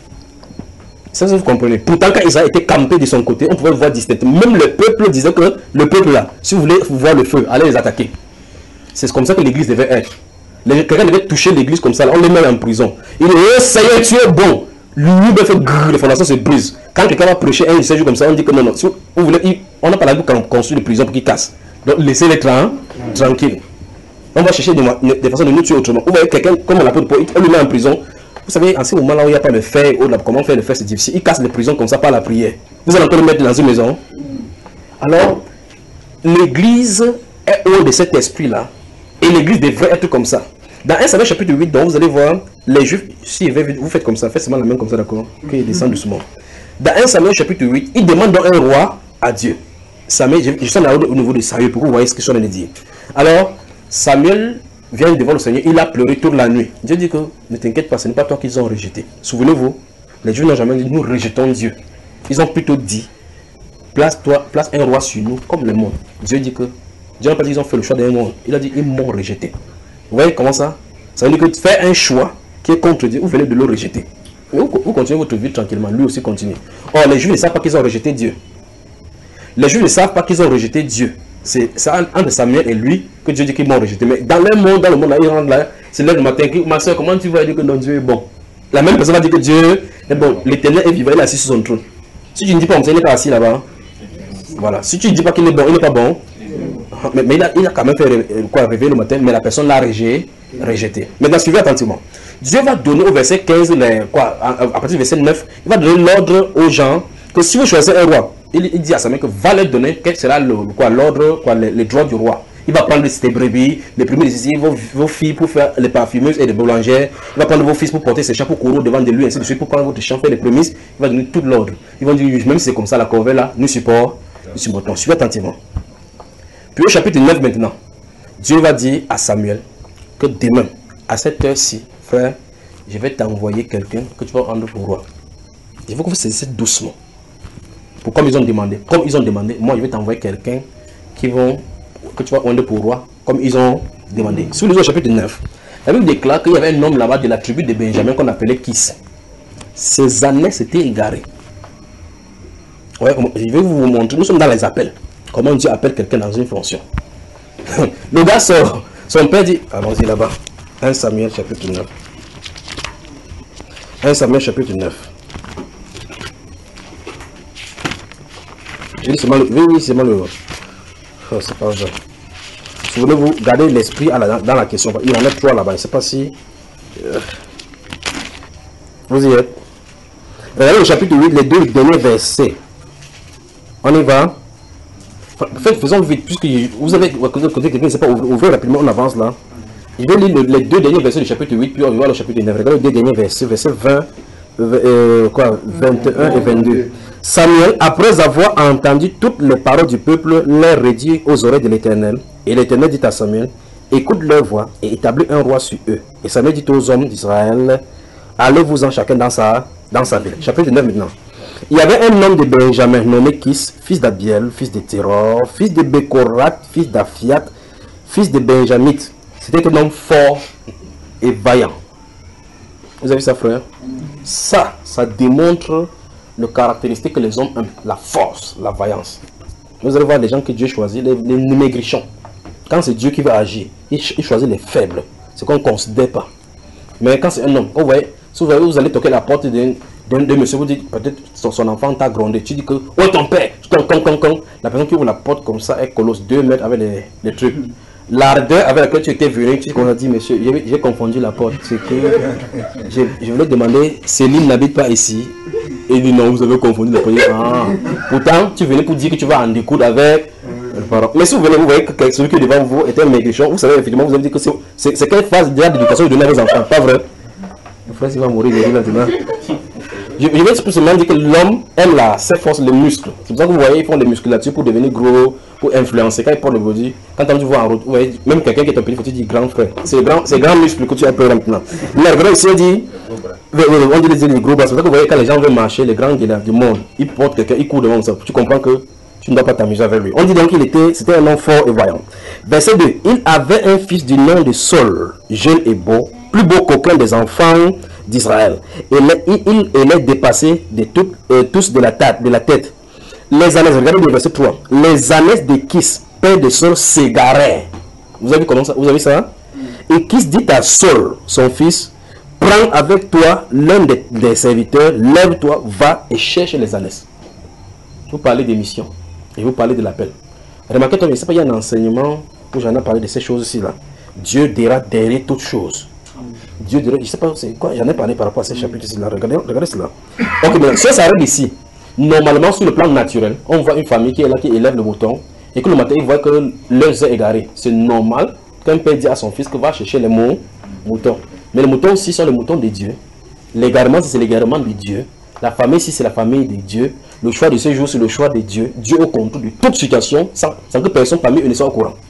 Ça, vous comprenez. Pourtant, quand Israël était campé de son côté, on pouvait le voir distinctement. Même le peuple disait que le peuple là, si vous voulez voir le feu, allez les attaquer. C'est comme ça que l'église devait être. Quelqu'un devait toucher l'église comme ça, là, on les met en prison. Il dit, oh Seigneur, tu es bon. Lui, il fait grrr, les fondations se brisent. Quand quelqu'un va prêcher un séjour comme ça, on dit que non, non. Si vous voulez, on n'a pas la vie qu'on construit des prisons pour qu'ils cassent. Donc, laissez-les tra tranquilles. On va chercher des, des façons de nous tuer autrement. Vous voyez quelqu'un, comme on l'appelle, on le met en prison. Vous savez, en ce moment-là où il n'y a pas de fer, comment faire le fer, c'est difficile. Ils cassent les prisons comme ça par la prière. Vous allez encore le mettre dans une maison. Alors, l'église est haut de cet esprit-là. Et l'église devrait être comme ça. Dans un Samuel chapitre huit, donc vous allez voir, les Juifs, si vous faites comme ça, faites seulement la main comme ça, d'accord? Qu'ils descendent doucement. Dans un Samuel chapitre huit, il demande donc un roi à Dieu. Samuel, je, je suis là au niveau de Saül pour que vous voyez ce que je suis en train de dire. Alors, Samuel vient devant le Seigneur, il a pleuré toute la nuit. Dieu dit que ne t'inquiète pas, ce n'est pas toi qu'ils ont rejeté. Souvenez-vous, les Juifs n'ont jamais dit nous rejetons Dieu. Ils ont plutôt dit place-toi, place un roi sur nous comme le monde. Dieu dit que Dieu n'a pas dit qu'ils ont fait le choix d'un monde. Il a dit ils m'ont rejeté. Vous voyez comment ça? Ça veut dire que faire un choix qui est contre Dieu, vous venez de le rejeter. Mais vous, vous continuez votre vie tranquillement, lui aussi continue. Or, les Juifs ne savent pas qu'ils ont rejeté Dieu. Les Juifs ne savent pas qu'ils ont rejeté Dieu. C'est entre Samuel et lui que Dieu dit qu'ils m'ont rejeté. Mais dans le monde, dans le monde, là, ils rentrent là, c'est là le matin, ma soeur, comment tu vas dire que non, Dieu est bon? La même personne va dire que Dieu est bon. L'Éternel est vivant, il est assis sur son trône. Si tu ne dis pas comme ça, il n'est pas assis là-bas. Voilà. Si tu ne dis pas qu'il est bon, il n'est pas bon. Mais, mais il, a, il a quand même fait quoi, réveiller le matin, mais la personne l'a rejeté. Maintenant, suivez attentivement. Dieu va donner au verset quinze, les, quoi, à, à partir du verset neuf, il va donner l'ordre aux gens que si vous choisissez un roi, il, il dit à Samuel que va leur donner quel sera l'ordre, le, les, les droits du roi. Il va prendre ses brebis, les premiers ici, vos, vos filles pour faire les parfumeuses et les boulangères. Il va prendre vos fils pour porter ses champs, pour courir devant de lui, ainsi de suite, pour prendre votre champ, faire les prémices. Il va donner tout l'ordre. Ils vont dire, même si c'est comme ça, la corvée là, nous supportons, nous supportons. Suivez attentivement. Puis au chapitre neuf maintenant, Dieu va dire à Samuel que demain, à cette heure-ci, frère, je vais t'envoyer quelqu'un que tu vas rendre pour roi. Il faut que vous saisissiez doucement. Pour comme ils ont demandé, comme ils ont demandé, moi je vais t'envoyer quelqu'un qui vont, que tu vas rendre pour roi, comme ils ont demandé. Sous le chapitre neuf, la Bible déclare qu'il y avait un homme là-bas de la tribu de Benjamin qu'on appelait Kis. Ses années s'étaient égarées. Ouais, je vais vous montrer, nous sommes dans les appels. Comment Dieu appelle quelqu'un dans une fonction. Le gars sort, son père dit, allons-y là-bas. un Samuel chapitre neuf. un Samuel chapitre neuf. Je dis seulement le... Oui, oui, seulement le... Oh, c'est pas vrai. Souvenez-vous, gardez l'esprit dans la question. Il en a trois là-bas. Je ne sais pas si... Vous y êtes. Regardez le chapitre huit, les deux derniers versets. On y va. Faisons vite, puisque vous avez côté quelqu'un ne sait pas ouvrir rapidement, on avance là. Je vais lire les deux derniers versets du chapitre huit, puis on va voir le chapitre neuf. Regardez les deux derniers versets, versets vingt, euh, quoi, vingt et un et vingt-deux. Samuel, après avoir entendu toutes les paroles du peuple, les redit aux oreilles de l'Éternel. Et l'Éternel dit à Samuel, écoute leur voix et établis un roi sur eux. Et Samuel dit aux hommes d'Israël, allez-vous-en chacun dans sa, dans sa ville. Chapitre neuf maintenant. Il y avait un homme de Benjamin nommé Kis, fils d'Abiel, fils de Teror, fils de Bekorat, fils d'Aphiat, fils de Benjamite. C'était un homme fort et vaillant. Vous avez vu ça, frère? Ça, ça démontre le caractéristique que les hommes aiment, la force, la vaillance. Vous allez voir les gens que Dieu choisit, les, les, les maigrichons. Quand c'est Dieu qui va agir, il, il choisit les faibles. C'est qu'on ne considère pas. Mais quand c'est un homme, vous voyez, si vous, voyez, vous allez toquer la porte d'un de monsieur, vous dites peut-être son, son enfant t'a grondé. Tu dis que, oh ton père, con, con, con, con. La personne qui ouvre la porte comme ça, elle colosse deux mètres avec les, les trucs. L'ardeur avec laquelle tu étais venu, tu as dit, monsieur, j'ai confondu la porte. C'est que je, je voulais demander, Céline n'habite pas ici. Et il dit non, vous avez confondu la porte. Ah. Pourtant, tu venais pour dire que tu vas en découdre avec le parent. Mais si vous venez, vous voyez que celui qui est devant vous était un maigrichon, vous savez, effectivement, vous avez dit que c'est quelle phase d'éducation vous donnez à vos enfants, pas vrai? Le frère, il va mourir de maintenant. Je, je vais tout simplement dire que l'homme aime la, ses forces, les muscles. C'est pour ça que vous voyez, ils font des musculatures pour devenir gros, pour influencer. Quand ils portent le body, quand tu vois en route, vous voyez, même quelqu'un qui est un petit, faut te dire grand frère. C'est grand, c'est grand muscle que tu as peur maintenant. Mais le ici, on dit, on dit les gros bras. C'est pour ça que vous voyez, quand les gens veulent marcher, les grands du monde, ils portent quelqu'un, ils courent devant ça. Tu comprends que tu ne dois pas t'amuser avec lui. On dit donc qu'il était, c'était un homme fort et voyant. Verset deux. Il avait un fils du nom de Saul, jeune et beau, plus beau qu'aucun des enfants d'Israël. Et il, il, il est dépassé de tout, euh, tous de la tête. De la tête. Les années, regardez le verset trois. Les années de Kis, père de Saul, s'égarèrent. Vous avez vu comment ça? Vous avez vu ça? Et Kis dit à Saul, son fils, prends avec toi l'un des, des serviteurs, lève-toi, va et cherche les années. Vous parlez des missions et vous parlez de l'appel. Remarquez, il n'y a pas un enseignement où j'en ai parlé de ces choses-ci là. Dieu dira derrière toutes choses. Dieu dirait, je ne sais pas c'est quoi, j'en ai parlé par rapport à ces chapitres-là. Regardez, regardez cela. Ok, mais si ça s'arrête ici, normalement, sur le plan naturel, on voit une famille qui est là, qui élève le mouton, et que le matin, il voit que leurs œufs égarés. C'est normal qu'un père dit à son fils qu'il va chercher les moutons. Mais les moutons aussi sont les moutons de Dieu. L'égarement, c'est l'égarement de Dieu. La famille, ici, c'est la famille de Dieu. Le choix de ce jour, c'est le choix de Dieu. Dieu au contrôle de toute situation, sans, sans que personne parmi eux ne soit au courant.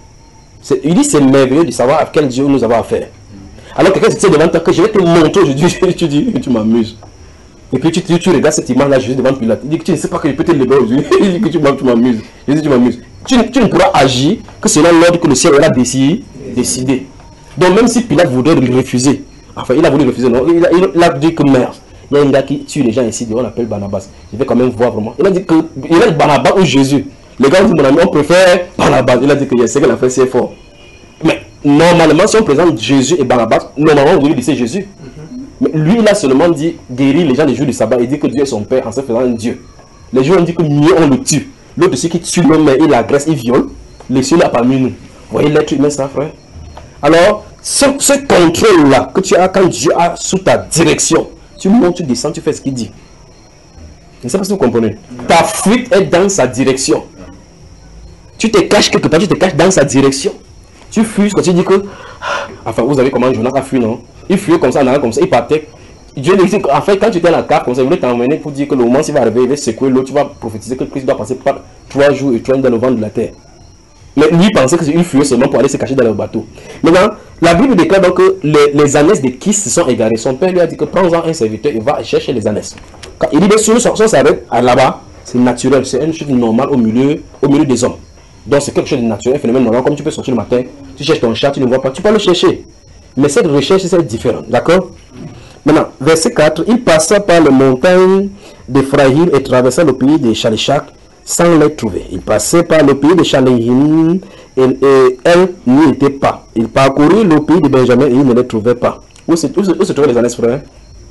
Il dit c'est merveilleux de savoir à quel Dieu nous avons affaire. Alors quelqu'un se dit devant toi que je vais te montrer aujourd'hui, tu dis, tu m'amuses. Et puis tu, tu, tu regardes cette image-là juste devant Pilate. Il dit que tu ne sais pas que je peux te lever aujourd'hui. Il dit que tu m'amuses. Je dis tu m'amuses. Tu, tu ne pourras agir que selon l'ordre que le ciel aura décidé, décidé. Donc même si Pilate voudrait le refuser, enfin il a voulu refuser, non, il a, il a dit que merde. Il y a un gars qui tue les gens ici, on l'appelle Barnabas. Je vais quand même voir vraiment. Il a dit que il a Barnabas ou Jésus. Les gars disent mon ami, on préfère Barnabas. Il a dit que c'est que la fait c'est fort. Mais normalement, si on présente Jésus et Barnabas, normalement on devrait laisser Jésus. Mais lui, il a seulement dit guérir les gens les jours du sabbat et dit que Dieu est son père en se faisant un Dieu. Les gens ont dit que mieux on le tue. L'autre, c'est qui tue l'homme, il l'agresse, il viole. Les cieux là parmi nous. Vous voyez l'être humain, ça, frère? Alors, ce, ce contrôle-là que tu as quand Dieu a sous ta direction, tu montes, tu descends, tu fais ce qu'il dit. Je ne sais pas si vous comprenez. Ta fuite est dans sa direction. Tu te caches quelque part, tu te caches dans sa direction. Tu fuis quand tu dis que... Enfin, vous savez comment Jonas a fui, non? Il fuyait comme ça, en arrière comme ça, il partait. Dieu lui dit en fait, quand tu étais à la carte, comme ça, il voulait t'emmener pour dire que le moment s'il va arriver, il va secouer l'eau, tu vas prophétiser que Christ doit passer par trois jours et trois nuits dans le ventre de la terre. Mais lui pensait qu'il fuyait seulement pour aller se cacher dans le bateau. Maintenant, la Bible déclare donc que les, les ânesses de qui se sont égarés. Son père lui a dit que prends-en un serviteur et va chercher les ânesses. Quand il dit que si on s'arrête là-bas, c'est naturel, c'est une chose normale au milieu, au milieu des hommes. Donc c'est quelque chose de naturel, un phénomène normal. Comme tu peux sortir le matin, tu cherches ton chat, tu ne le vois pas, tu peux le chercher. Mais cette recherche, c'est différent, d'accord? Maintenant, verset quatre, il passa par les montagnes d'Ephraïm et traversa le pays de Chaléchak sans les trouver. Il passait par le pays de Chaléhim et, et elle n'y était pas. Il parcourut le pays de Benjamin et il ne les trouvait pas. Où se, où se, où se trouvaient les ânesses, frère?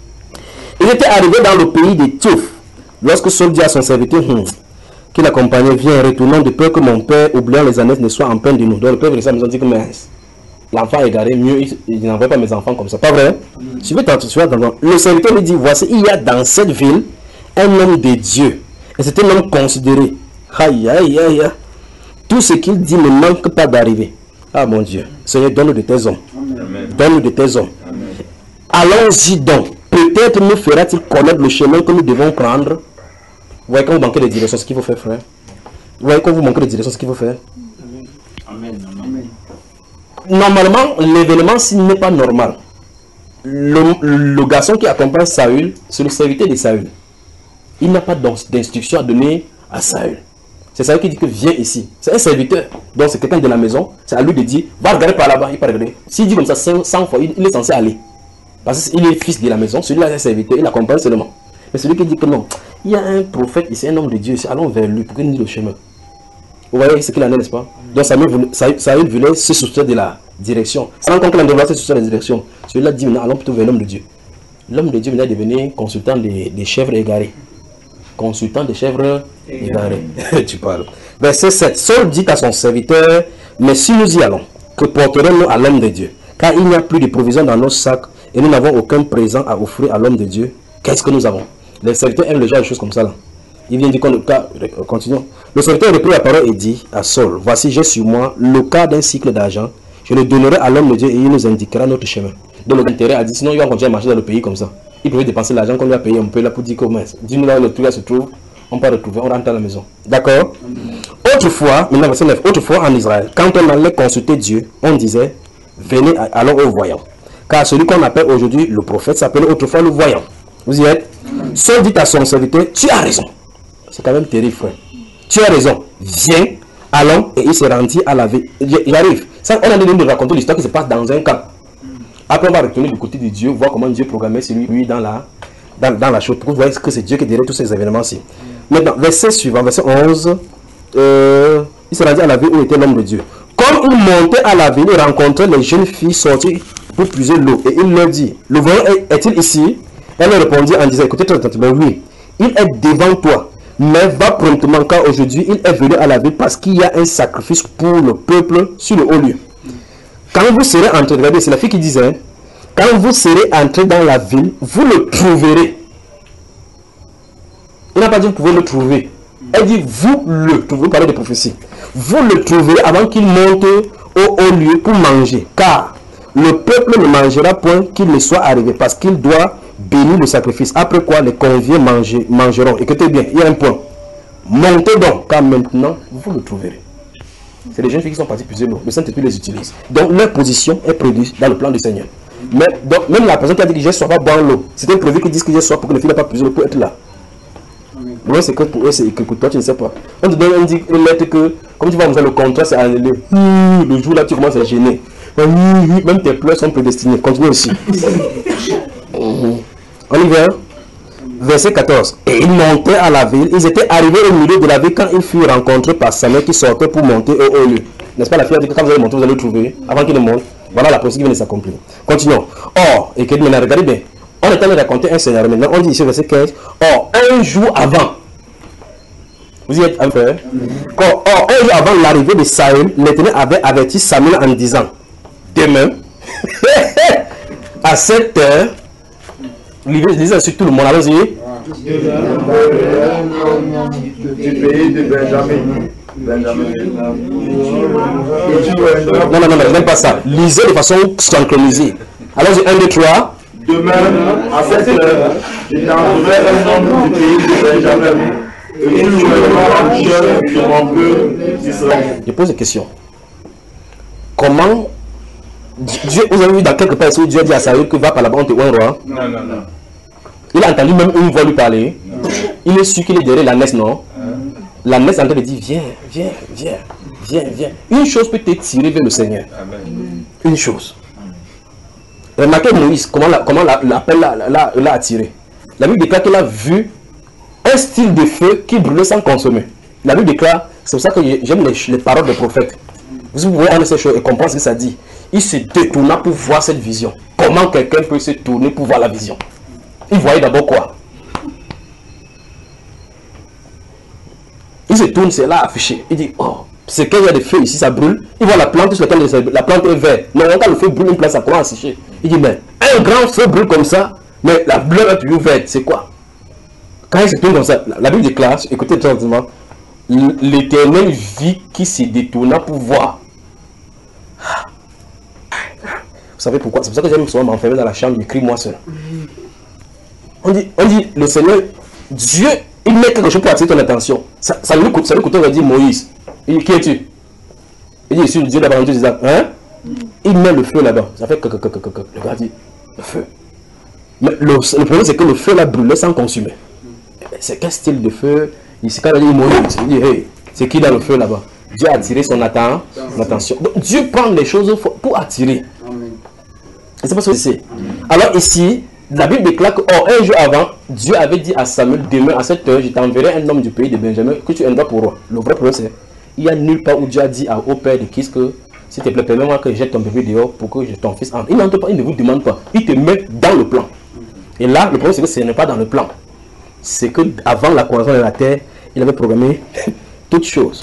Il était arrivé dans le pays de Touf. Lorsque Saul dit à son serviteur hmm, qui l'accompagnait, viens, retournons de peur que mon père, oubliant les ânesses, ne soit en peine de nous. Donc le père de sa maison dit que mais l'enfant est égaré, mieux il, il n'envoie pas mes enfants comme ça. Pas vrai? Mm. Suivez dans le serviteur lui dit, voici, il y a dans cette ville un homme de Dieu. Et c'est un homme considéré. Aïe, aïe, aïe, aïe. Tout ce qu'il dit ne manque pas d'arriver. Ah mon Dieu, Seigneur, donne-nous de tes hommes. Donne-nous de tes hommes. Allons-y donc. Peut-être nous fera-t-il connaître le chemin que nous devons prendre. Vous voyez, quand vous manquez de direction, ce qu'il faut faire, frère. Vous voyez, quand vous manquez de direction, ce qu'il faut faire. Amen. Amen. Normalement, l'événement, s'il n'est pas normal, le, le garçon qui accompagne Saül, c'est le serviteur de Saül. Il n'a pas d'instruction à donner à Saül. C'est Saül qui dit que viens ici. C'est un serviteur. Donc c'est quelqu'un de la maison. C'est à lui de dire, va regarder par là-bas. Il peut regarder. S'il dit comme ça cent fois, il, il est censé aller. Parce qu'il est fils de la maison. Celui-là est un serviteur. Il accompagne seulement. Mais celui qui dit que non, il y a un prophète ici, un homme de Dieu ici. Allons vers lui pour qu'il nous dise le chemin. Vous voyez ce qu'il en est, n'est-ce pas? Donc Samuel voulait, Saül voulait se soustraire de la direction. Sans qu'on devait se soustraire de la direction. Celui-là dit maintenant, allons plutôt vers l'homme de Dieu. L'homme de Dieu venait devenir consultant des, des chèvres égarées. Consultant des chèvres égarées. Tu parles. Verset sept. Saul dit à son serviteur, mais si nous y allons, que porterons-nous à l'homme de Dieu? Car il n'y a plus de provisions dans nos sacs et nous n'avons aucun présent à offrir à l'homme de Dieu. Qu'est-ce que nous avons? Les serviteurs aiment le genre de choses comme ça là. Il vient dire qu'on continuons. Le serviteur reprit la parole et dit à Saul, voici j'ai sur moi le quart d'un cycle d'argent. Je le donnerai à l'homme de Dieu et il nous indiquera notre chemin. Donc l'intérêt a dit, sinon il va continuer à marcher dans le pays comme ça. Il pouvait dépenser l'argent qu'on lui a payé un peu là pour dire comment. Dis-nous là où le truc se trouve, on peut retrouver, on rentre à la maison. D'accord? Autrefois, maintenant verset neuf, autrefois en Israël, quand on allait consulter Dieu, on disait, venez allons au voyant. Car celui qu'on appelle aujourd'hui le prophète s'appelait autrefois le voyant. Vous y êtes? Saul dit à son serviteur, tu as raison. C'est quand même terrible, frère. Tu as raison. Viens, allons, et il se rendit à la ville. J'arrive. Ça, on a donné de raconter l'histoire qui se passe dans un camp. Après, on va retourner du côté de Dieu, voir comment Dieu programmait celui lui dans la, dans, dans la chose. Pour que vous voyez que c'est Dieu qui est derrière tous ces événements-ci. Maintenant, verset suivant, verset onze. Euh, il se rendit à la ville où était l'homme de Dieu. Comme il montait à la ville, il rencontrait les jeunes filles sorties pour puiser l'eau. Et il leur dit, le voyant est-il ici? Elle leur répondit en disant, écoutez, très attentivement, oui, il est devant toi. Mais va promptement car aujourd'hui il est venu à la ville parce qu'il y a un sacrifice pour le peuple sur le haut lieu. Quand vous serez entré, regardez, c'est la fille qui disait, quand vous serez entré dans la ville, vous le trouverez. Il n'a pas dit vous pouvez le trouver. Elle dit vous le trouverez, vous parlez de prophétie. Vous le trouverez avant qu'il monte au haut lieu pour manger. Car le peuple ne mangera point qu'il ne soit arrivé parce qu'il doit bénir le sacrifice. Après quoi les conviés manger, mangeront. Écoutez bien, il y a un point. Montez donc, car maintenant vous le trouverez. C'est les jeunes filles qui sont parties puiser l'eau. Le Saint-Esprit les utilise. Donc leur position est prévue dans le plan du Seigneur. Mais donc, même la personne qui a dit que je ne sois pas boire l'eau, c'était prévu qu'ils disent que je sois pour que les filles n'aient pas puiser l'eau pour être là. Oui, c'est que pour eux, c'est que pour toi tu ne sais pas. On te donne on dit une lettre que, comme tu vas voir le contrat, c'est annulé. Le jour là tu commences à gêner. Même tes pleurs sont prédestinés. Continue aussi. On y va. Verset quatorze. Et ils montaient à la ville. Ils étaient arrivés au milieu de la ville quand ils furent rencontrés par Samuel qui sortait pour monter au haut lieu. N'est-ce pas, la fille a dit que quand vous allez monter, vous allez le trouver avant qu'il ne monte. Voilà la prophétie qui vient de s'accomplir. Continuons. Or, et que maintenant, regardez bien. On est en train de raconter un scénario. Maintenant, on dit ici, verset quinze. Or, un jour avant. Vous y êtes en fait. Or, un jour avant l'arrivée de Saül, l'Éternel avait averti Samuel en disant, demain, à cette heure, il disait sur tout le monde, allons-y. Du pays de Benjamin, Benjamin. Non, non, non, je n'aime pas ça. Lisez de façon synchronisée. Alors, j'ai un, deux, trois. Demain, à cette heure, je t'enverrai un homme du pays de Benjamin. Et tu joueras le jeu de mon peuple d'Israël. Je pose une question. Comment Dieu, vous avez vu dans quelque part où Dieu a dit à Saül que va par là-bas, on te voit un roi. Non, non, non. Il a entendu même une voix lui parler. Non. Il est sûr qu'il est derrière la Ness, non? La Ness en train de dire, viens, viens, viens, viens, viens. Une chose peut t'attirer vers le Seigneur. Amen. Une chose. Remarquez Moïse, comment l'appel l'a attiré. La Bible déclare qu'il a vu un style de feu qui brûlait sans consommer. La Bible déclare, c'est pour ça que j'aime les, les paroles des prophètes. Vous pouvez entendre ces choses et comprendre ce que ça dit. Il se détourna pour voir cette vision. Comment quelqu'un peut se tourner pour voir la vision? Il voyait d'abord quoi? Il se tourne, c'est là affiché. Il dit, oh, c'est qu'il y a des feux ici, ça brûle. Il voit la plante sur laquelle la plante est verte. Non, quand le feu brûle, une place, ça commence à sécher. Il dit, mais un grand feu brûle comme ça, mais la fleur est toujours verte, c'est quoi? Quand il se tourne comme ça, la Bible déclare, écoutez tout simplement, l'Éternel vit qui se détourna pour voir. Vous savez pourquoi? C'est pour ça que j'aime souvent m'enfermer dans la chambre, j'écris moi seul. On dit, on dit, le Seigneur, Dieu, il met quelque chose pour attirer ton attention. Ça, ça lui coûte, ça lui coûte, on va dire Moïse. Il dit, qui es-tu? Il dit, je suis le Dieu d'Abraham, Dieu d'Isaac. Hein? Il met le feu là-bas. Ça fait que, que, que, que, que. Le gars dit, le feu. Mais le, le problème, c'est que le feu là brûlait sans consumer. C'est quel style de feu? Ici, quand il dit Moïse, il dit, hey, c'est qui dans le feu là-bas? Dieu a attiré son, atten son attention. Donc, Dieu prend les choses pour attirer. Et c'est pas ce que c'est. Alors ici, la Bible déclare que, oh, un jour avant, Dieu avait dit à Samuel, demain à cette heure, je t'enverrai un homme du pays de Benjamin que tu aimeras pour roi. Le vrai problème, c'est il n'y a nulle part où Dieu a dit à, au père de Kis que, s'il te plaît, permets-moi que je jette ton bébé dehors pour que ton fils entre. Il n'entre pas, il ne vous demande pas. Il te met dans le plan. Et là, le problème, c'est que ce n'est pas dans le plan. C'est que avant la croissance de la terre, il avait programmé toutes choses.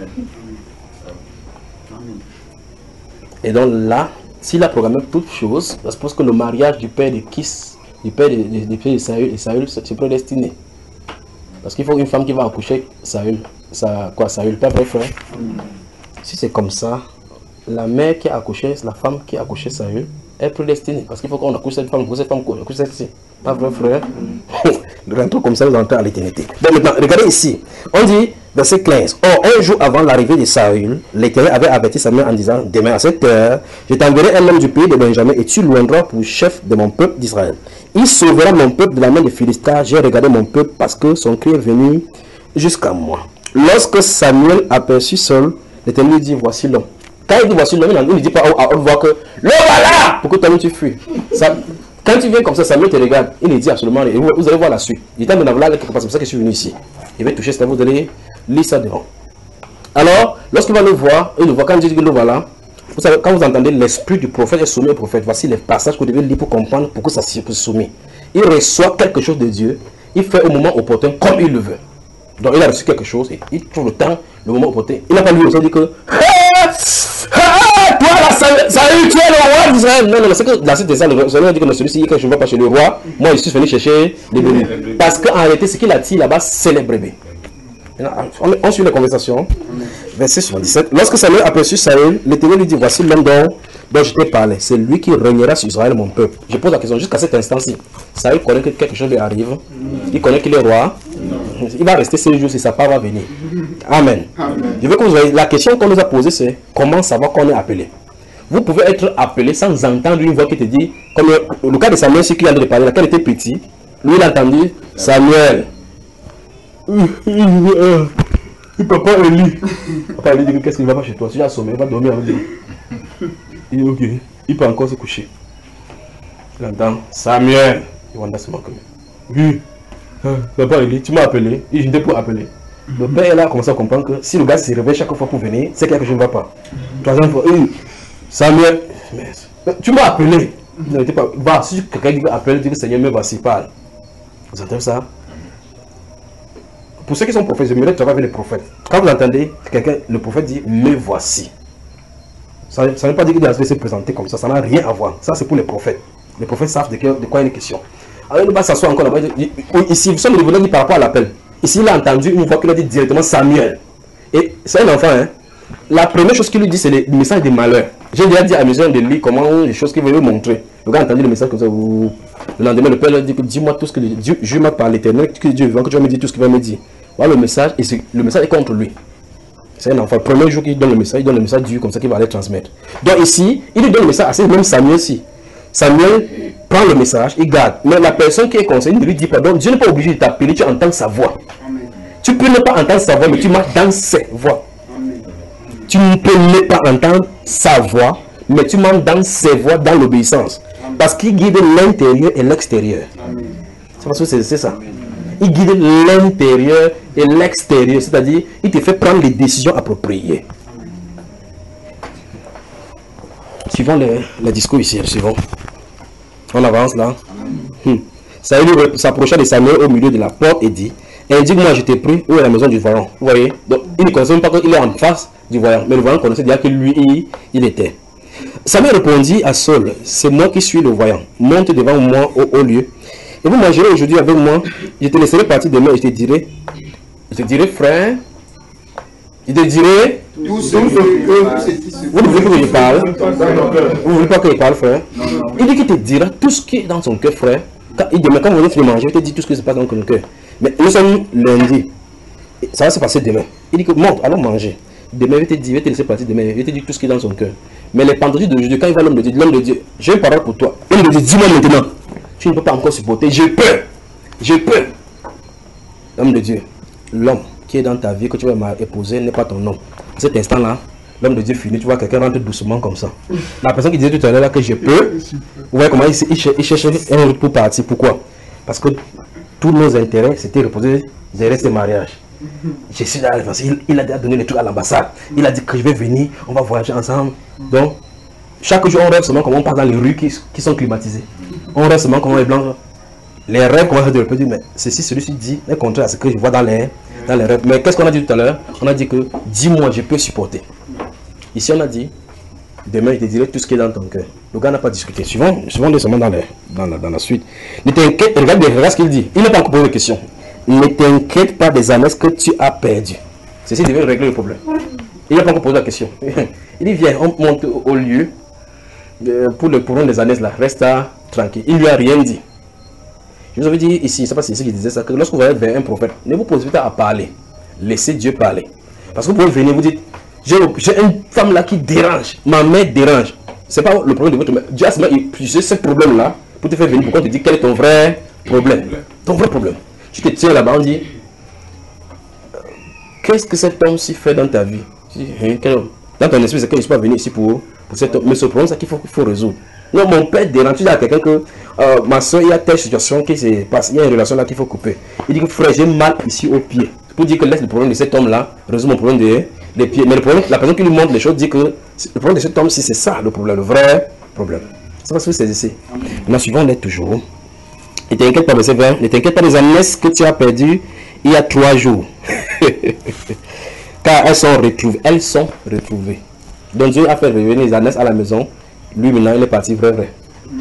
Et donc là, s'il a programmé toutes choses, je suppose que le mariage du père de Kis, du père de, de, de, de Saül et Saül, c'est prédestiné. Parce qu'il faut une femme qui va accoucher Saül. Ça, quoi, Saül, pas vrai frère? Si c'est comme ça, la mère qui a accouché, la femme qui a accouché Saül, est prédestinée. Parce qu'il faut qu'on accouche cette femme, pour cette femme accouche celle-ci. Pas vrai frère? Un truc comme ça, vous entrez à l'éternité. Donc maintenant, regardez ici. On dit, verset quinze. Or, un jour avant l'arrivée de Saül, l'Éternel avait averti Samuel en disant, demain à cette heure, je t'enverrai un homme du pays de Benjamin et tu l'oindras pour chef de mon peuple d'Israël. Il sauvera mon peuple de la main des Philistins. J'ai regardé mon peuple parce que son cri est venu jusqu'à moi. Lorsque Samuel aperçut Saul, l'Éternel lui dit, voici l'homme. Quand il dit voici l'homme, il ne dit pas à haute voix que le voilà pour que toi-même tu fuis. Ça, quand tu viens comme ça, Samuel te regarde, il ne dit absolument rien. Vous allez voir la suite. Il est en train de quelque part, c'est pour ça que je suis venu ici. Il va toucher ça, vous allez lire ça devant. Alors, lorsqu'il va le voir, il le voit, quand il dit que le voilà, vous savez, quand vous entendez l'esprit du prophète est soumis au prophète, voici les passages que vous devez lire pour comprendre pourquoi ça se soumet. Il reçoit quelque chose de Dieu, il fait au moment opportun comme il le veut. Donc il a reçu quelque chose et il trouve le temps, le moment opportun. Il n'a pas lu aussi dit que hey, hey, toi là, Saül, tu es le roi d'Israël. Non, non, c'est que là c'est ça, le Seigneur dit que celui-ci, quand je ne vais pas chez le roi, moi je suis venu chercher les bébés. Parce qu'en réalité, ce qu'il attire là-bas, c'est les bébés. On, on suit la conversation. Verset soixante-dix-sept. Lorsque Samuel aperçut Saül, l'Éternel lui dit, voici l'homme dont, dont je t'ai parlé. C'est lui qui régnera sur Israël, mon peuple. Je pose la question jusqu'à cet instant-ci. Saül connaît que quelque chose lui arrive. Il connaît qu'il est roi. Il va rester ces jours si sa part va venir. Amen. Amen. Je veux que vous voyez, la question qu'on nous a posée, c'est comment savoir qu'on est appelé. Vous pouvez être appelé sans entendre une voix qui te dit, comme le, le cas de Samuel, ce qu'il a de parler, là, quand il était petit, lui il a entendu Samuel. Papa Eli. Papa Eli dit qu'est-ce qu'il va pas chez toi? Si tu as sommeil, il va dormir avec lui. Il dit ok, il peut encore se coucher. Il entend Samuel. Il va se moquer. Oui. Papa Eli, tu m'as appelé. Il dit pour appeler. Le père là commence à comprendre que si le gars se réveille chaque fois pour venir, c'est quelque chose ne va pas. Troisième fois, Samuel, tu m'as appelé. Il n'était pas. Va, si quelqu'un dit appelle, dit que Seigneur me voici, parle. Vous entendez ça? Pour ceux qui sont prophètes, je me travailler avec les prophètes. Quand vous entendez quelqu'un, le prophète dit me voici. Ça ne veut pas dire qu'il doit se présenter comme ça, ça n'a rien à voir. Ça c'est pour les prophètes. Les prophètes savent de, de quoi il est question. Alors il va s'asseoir encore là-bas. Ici, vous sommes venus par rapport à l'appel. Ici, il a entendu une voix qu'il a dit directement Samuel. Et c'est un enfant, hein. La première chose qu'il lui dit, c'est le message de malheur. J'ai déjà dit à la maison de lui comment les choses qu'il veut lui montrer. Le gars a entendu le message comme ça. Vous... Le lendemain, le père lui dit que dis-moi tout ce que Dieu, je m'appelle par l'éternel, que Dieu veut, que tu vas me dire tout ce qu'il va me dire. Voilà le message, et le message est contre lui. C'est un enfant. Le premier jour qu'il donne le message, il donne le message de Dieu comme ça qu'il va aller transmettre. Donc ici, il lui donne le message à ce même Samuel aussi. Samuel prend le message, il garde. Mais la personne qui est conseillée ne lui dit pas. Donc Dieu n'est pas obligé de t'appeler, tu entends sa voix. Amen. Tu peux ne pas entendre sa voix, mais tu marches dans ses voix. Amen. Tu ne peux ne pas entendre sa voix, mais tu marches dans ses voix, dans l'obéissance. Parce qu'il guide l'intérieur et l'extérieur. C'est parce que c'est ça. Amen. Il guide l'intérieur et l'extérieur, c'est-à-dire il te fait prendre les décisions appropriées. Suivons les, les discours ici, suivons. On avance là. Hum. Saül s'approcha de Samuel au milieu de la porte et dit, indique-moi, je t'ai pris, où est la maison du voyant? Vous voyez? Donc il ne connaissait même pas qu'il est en face du voyant, mais le voyant connaissait déjà que lui, il, il était. Samuel répondit à Saul, c'est moi qui suis le voyant, monte devant moi au haut lieu. Et vous mangerez aujourd'hui avec moi, je te laisserai partir demain et je te dirai, je te dirai frère, je te dirai, vous ne voulez pas que je parle, vous ne voulez pas que je parle frère, il dit qu'il te dira tout ce qui est dans son cœur frère, quand, il dit mais quand vous venez de manger, il te dit tout ce qui se passe dans ton cœur, mais nous sommes lundi, ça va se passer demain, il dit que monte, allons manger, demain il te dit, il va te laisser partir demain, il te dit tout ce qui est dans son cœur, mais les pendredis d'aujourd'hui, quand il va l'homme de Dieu, l'homme de Dieu, j'ai une parole pour toi, l'homme de Dieu, dis-moi maintenant. Tu ne peux pas encore supporter. Je peux. Je peux. L'homme de Dieu, l'homme qui est dans ta vie, que tu vas épouser, n'est pas ton homme. À cet instant-là, l'homme de Dieu finit. Tu vois quelqu'un rentre doucement comme ça. La personne qui disait tout à l'heure que je peux, vous voyez comment il, il, il cherche un route pour partir. Pourquoi? Parce que tous nos intérêts, c'était reposer derrière ce mariage. Je suis là, il, il a donné le truc à l'ambassade. Il a dit que je vais venir, on va voyager ensemble. Donc, chaque jour, on rêve seulement comment on passe dans les rues qui, qui sont climatisées. On rêve seulement comment les blancs. Les rêves, comment on peut dire, mais ceci, celui-ci dit, est contraire à ce que je vois dans les, dans les rêves. Mais qu'est-ce qu'on a dit tout à l'heure? On a dit que, dis-moi, je peux supporter. Ici, on a dit, demain, je te dirai tout ce qui est dans ton cœur. Le gars n'a pas discuté. Suivons, suivons les semaines dans, les, dans, la, dans la suite. Ne t'inquiète, regarde, regarde ce qu'il dit. Il n'a pas encore posé de question. Ne t'inquiète pas des années que tu as perdu. Ceci devait régler le problème. Il n'a pas encore posé la question. Il dit, viens, on monte au lieu. Pour le problème des années là, reste là, tranquille. Il lui a rien dit. Je vous avais dit ici, je ne sais pas si c'est ici qui disait ça, que lorsque vous allez vers un prophète, ne vous posez pas à parler. Laissez Dieu parler. Parce que vous pouvez venir, vous dites, j'ai une femme là qui dérange, ma mère dérange. Ce n'est pas le problème de votre mère. Dieu a utilisé ce problème là pour te faire venir, pour qu'on te dise quel est ton vrai problème. Ton vrai problème. Tu te tiens là-bas, on dit, qu'est-ce que cet homme-ci fait dans ta vie? Dans ton esprit, c'est que je ne suis pas venu ici pour... Cette, mais ce problème, c'est qu'il faut, qu'il faut résoudre. Non, mon père dérange. Tu dis à quelqu'un que euh, ma soeur, il y a telle situation qui se passe, il y a une relation là qu'il faut couper. Il dit que frère, j'ai mal ici au pied. Pour dire que laisse le problème de cet homme-là, résout mon problème des, des pieds. Mais le problème, la personne qui lui montre les choses dit que le problème de cet homme, si c'est ça le problème, le vrai problème. C'est parce que c'est ici. Maintenant, suivons-les toujours. Ne t'inquiète pas, verset vingt. Ne t'inquiète pas des années que tu as perdues il y a trois jours. Car elles sont retrouvées. Elles sont retrouvées. Donc Dieu a fait revenir les ânes à la maison. Lui maintenant il est parti vrai vrai.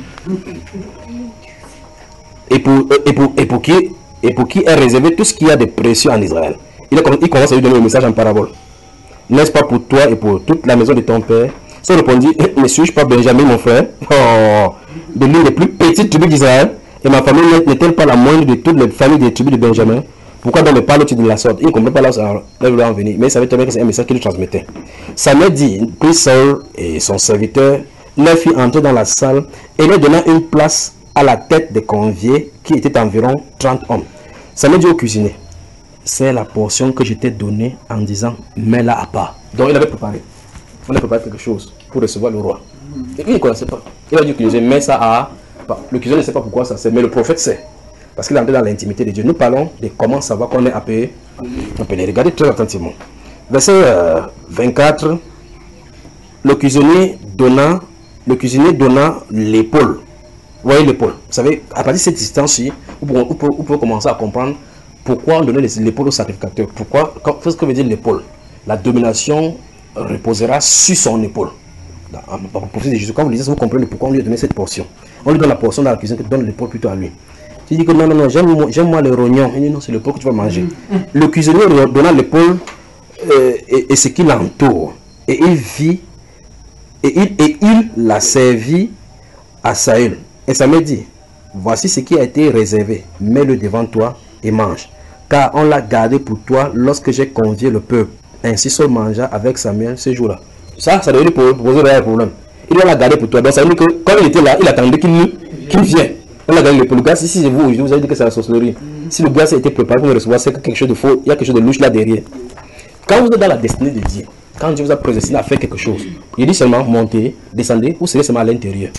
Et pour, et pour, et pour, qui, et pour qui est réservé tout ce qu'il y a de précieux en Israël. Il, est, il commence à lui donner le message en parabole. N'est-ce pas pour toi et pour toute la maison de ton père? Ça répondit, ne suis-je pas Benjamin mon frère? Oh, de l'une des plus petites tribus d'Israël. Et ma famille n'est-elle pas la moindre de toutes les familles des tribus de Benjamin? Pourquoi dans le parle-tu de la sorte? Il ne comprend pas là où il va en venir, mais il savait très bien que c'est un message qu'il lui transmettait. Samuel dit, puis Saul et son serviteur les fit entrer dans la salle et leur donna une place à la tête des conviés qui étaient environ trente hommes. Samuel dit au cuisinier, c'est la portion que je t'ai donnée en disant, mets-la à part. Donc il avait préparé. On a préparé quelque chose pour recevoir le roi. Et il ne connaissait pas. Il a dit au cuisinier, mets ça à part. Le cuisinier ne sait pas pourquoi ça c'est, mais le prophète sait. Parce qu'il est entré dans l'intimité de Dieu. Nous parlons de comment savoir qu'on est appelé. appelé. Regardez très attentivement. Verset euh, vingt-quatre. Le cuisinier donna, le cuisinier donna l'épaule. Vous voyez l'épaule. Vous savez, à partir de cette distance-ci, vous pouvez, vous, pouvez, vous pouvez commencer à comprendre pourquoi on donnait l'épaule au sacrificateur. Pourquoi, qu'est-ce que veut dire l'épaule? La domination reposera sur son épaule. Dans, dans le prophétie de Jésus, quand vous lisez ça, vous comprenez pourquoi on lui a donné cette portion. On lui donne la portion dans la cuisine, qui donne l'épaule plutôt à lui. Tu dis que non, non, non, j'aime moi les rognons. Il dit non, c'est l'épaule que tu vas manger. Le cuisinier donnant l'épaule, euh, et, et ce qui l'entoure. Et il vit, et il, et il l'a servi à Saül. Et Samuel dit, voici ce qui a été réservé, mets-le devant toi et mange. Car on l'a gardé pour toi lorsque j'ai convié le peuple. Ainsi Saul mangea avec Samuel ce jour-là. Ça, ça devait poser un problème. Il l'a gardé pour toi. Donc ça veut dire que quand il était là, il attendait qu'il qu'il vienne. On l'a gardé pour le gars. Si c'est vous aujourd'hui, vous avez dit que c'est la sorcellerie. Si le gars a été préparé pour me recevoir, c'est quelque chose de faux. Il y a quelque chose de louche là derrière. Quand vous êtes dans la destinée de Dieu, quand Dieu vous a prédestiné à faire quelque chose, il dit seulement montez, descendez, vous serez seulement à l'intérieur.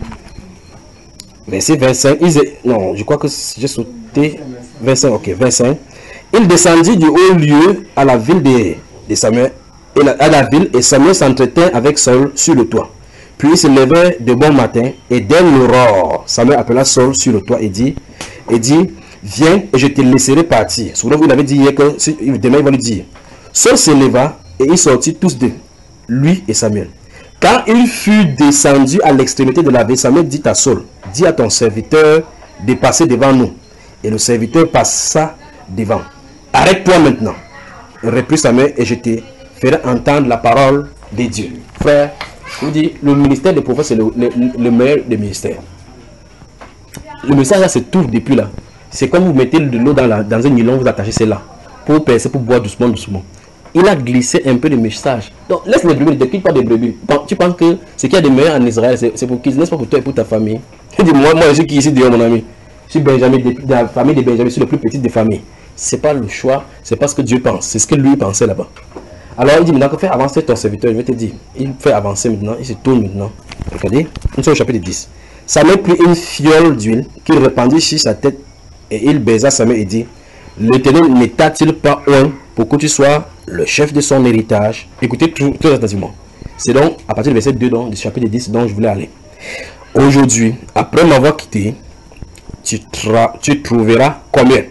Verset vingt-cinq, il dit, non, je crois que j'ai sauté. vingt-cinq, ok, vingt-cinq. Il descendit du haut lieu à la ville de, de Samuel, et la, à la ville, et Samuel s'entretint avec Saul sur le toit. Puis il se levait de bon matin, et dès l'aurore, Samuel appela Saul sur le toit et dit, et dit, viens et je te laisserai partir. Souvenez-vous, il avait dit hier que si, demain il va lui dire. Saul se leva et ils sortirent tous deux, lui et Samuel. Quand il fut descendu à l'extrémité de la ville, Samuel dit à Saul, dis à ton serviteur de passer devant nous. Et le serviteur passa devant. Arrête-toi maintenant, reprit Samuel, et je te ferai entendre la parole de Dieu. Frère, je vous dis, le ministère des prophètes, c'est le, le, le meilleur des ministères. Le message là, c'est tout depuis là. C'est comme vous mettez de l'eau dans, la, dans un nylon, vous attachez cela. Pour percer, pour boire doucement, doucement. Il a glissé un peu de message. Donc, laisse les brebis, ne quitte pas des brebis. Tu penses que ce qu'il y a de meilleur en Israël, c'est pour qui? N'est-ce pas pour toi et pour ta famille? Je dis, moi, moi, je suis qui ici dehors, mon ami? Je suis Benjamin, de, de la famille de Benjamin, je suis le plus petit des familles. C'est pas le choix, c'est pas ce que Dieu pense, c'est ce que lui pensait là-bas. Alors il dit maintenant, fais avancer ton serviteur, je vais te dire. Il fait avancer maintenant, il se tourne maintenant. Regardez, nous sommes au chapitre dix. Samuel prit une fiole d'huile qu'il répandit sur sa tête et il baisa Samuel et dit, l'Éternel ne t'a-t-il pas un pour que tu sois le chef de son héritage? Écoutez tout, tout attentivement. C'est donc à partir du verset deux donc, du chapitre dix dont je voulais aller. Aujourd'hui, après m'avoir quitté, tu, tu trouveras combien?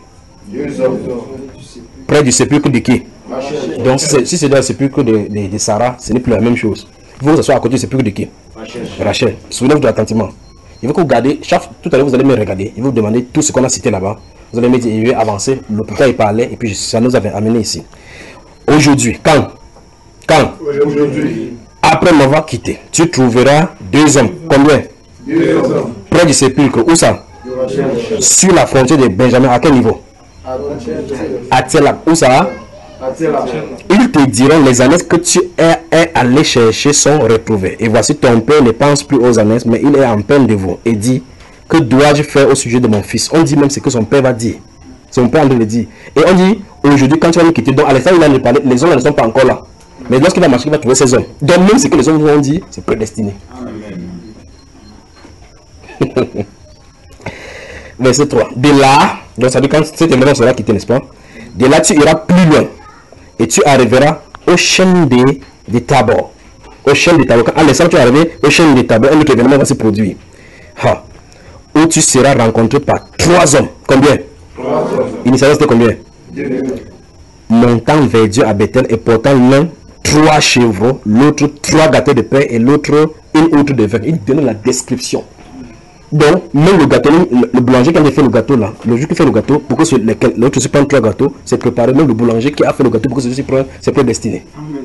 Près du sépulcre de qui? Donc si c'est dans le sépulcre de, de, de Sarah, ce n'est plus la même chose. Il faut que ce soit à côté du sépulcre de qui? Rachel. Rachel. Souvenez-vous attentivement. Il faut que vous regardez, chaque, tout à l'heure vous allez me regarder, il va vous demander tout ce qu'on a cité là-bas. Vous allez me dire, il va avancer, le pourquoi il parlait, et puis ça nous avait amené ici. Aujourd'hui, quand? Quand? Aujourd'hui. Après m'avoir quitté, tu trouveras deux hommes. Combien? Deux hommes. Près du sépulcre. Où ça? Sur la frontière de Benjamin. À quel niveau? À Télab. Où ça? Ils te diront, les annexes que tu es, es allé chercher sont retrouvées. Et voici ton père ne pense plus aux annexes, mais il est en peine de vous. Et dit, que dois-je faire au sujet de mon fils? On dit même ce que son père va dire. Son père le dit. Et on dit, aujourd'hui, quand tu vas le quitter, donc à l'instant il a parlé, les hommes ne sont pas encore là. Mais lorsqu'il va marcher, il va trouver ces hommes. Donc même ce que les hommes vont dire, c'est prédestiné. Verset trois. De là, donc ça veut dire quand cet événement sera quitté, n'est-ce pas? De là, tu iras plus loin. Et tu arriveras au chêne de, de Tabor. Au chêne de Tabor. En laissant tu arriver au chêne de Tabor, un autre événement va se produire. Ha. Où tu seras rencontré par trois hommes. Combien? Trois hommes. Initialement, c'était combien? Deux. Montant vers Dieu à Bethel et portant l'un trois chevreaux, l'autre trois gâteaux de pain et l'autre une outre de vin. Il donne la description. Donc, même le gâteau, le, le boulanger qui a fait le gâteau là, le jour qui fait le gâteau, pour que l'autre se prenne trois gâteaux, c'est préparé. Même le boulanger qui a fait le gâteau, pour que celui-ci prenne, c'est prédestiné. Amen.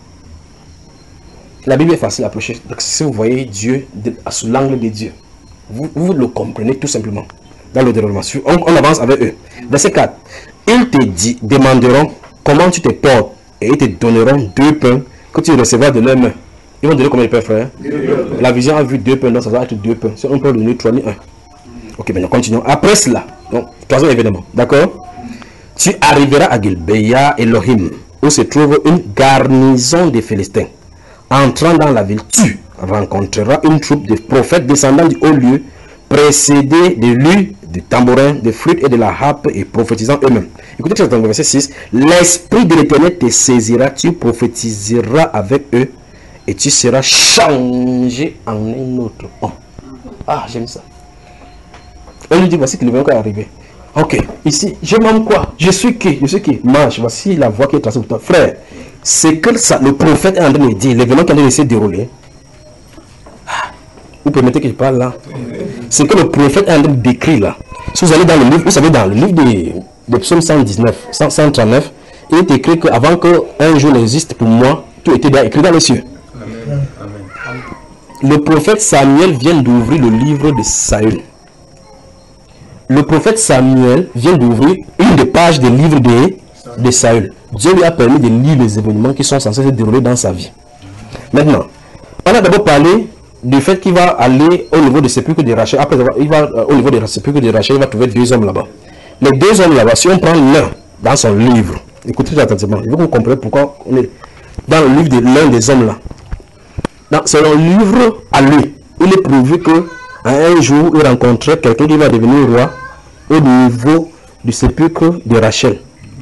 La Bible est facile à approcher. Donc, si vous voyez Dieu de, sous l'angle de Dieu, vous, vous le comprenez tout simplement dans le déroulement. On, on avance avec eux. Verset quatre. Ils te dit, demanderont comment tu te portes et ils te donneront deux pains que tu recevras de leurs mains. Ils vont donner combien de pains, frère? La vision a vu deux pains, donc ça va être deux pains. Si on peut donner trois ni un. Ok, maintenant continuons. Après cela, donc, troisième événement, d'accord? Tu arriveras à Gilbéa Elohim, où se trouve une garnison des Philistins. Entrant dans la ville, tu rencontreras une troupe de prophètes descendant du haut lieu, précédés de lui, du tambourin, de flûte et de la harpe, et prophétisant eux-mêmes. Écoutez ce que c'est dans le verset six. L'Esprit de l'Éternel te saisira, tu prophétiseras avec eux, et tu seras changé en un autre homme. Ah, j'aime ça. On lui dit, voici que le moment est arrivé. Ok, ici, je m'aime quoi? Je suis qui? Je suis qui? Mange, voici la voix qui est tracée pour toi. Frère, c'est que ça, le prophète est en train de dire, l'événement qui est en train de se dérouler. Ah, vous permettez que je parle là? C'est que le prophète est en train de décrire là. Si vous allez dans le livre, vous savez, dans le livre des, des psaumes cent dix-neuf, cent trente-neuf, il est écrit qu'avant qu'un jour n'existe pour moi, tout était déjà écrit dans les cieux. Amen. Amen. Le prophète Samuel vient d'ouvrir le livre de Saül. Le prophète Samuel vient d'ouvrir une des pages des livres de, de Saül. Dieu lui a permis de lire les événements qui sont censés se dérouler dans sa vie. Maintenant, on a d'abord parlé du fait qu'il va aller au niveau des sépulcres de Rachel. Après, il va euh, au niveau des sépulcres de Rachel, il va trouver deux hommes là-bas. Les deux hommes là-bas, si on prend l'un dans son livre, écoutez attentivement, il faut que vous compreniez pourquoi on est dans le livre de l'un des hommes là. C'est un livre à lui. Il est prévu que un jour, il rencontrait quelqu'un qui va devenir roi au niveau du sépulcre de Rachel.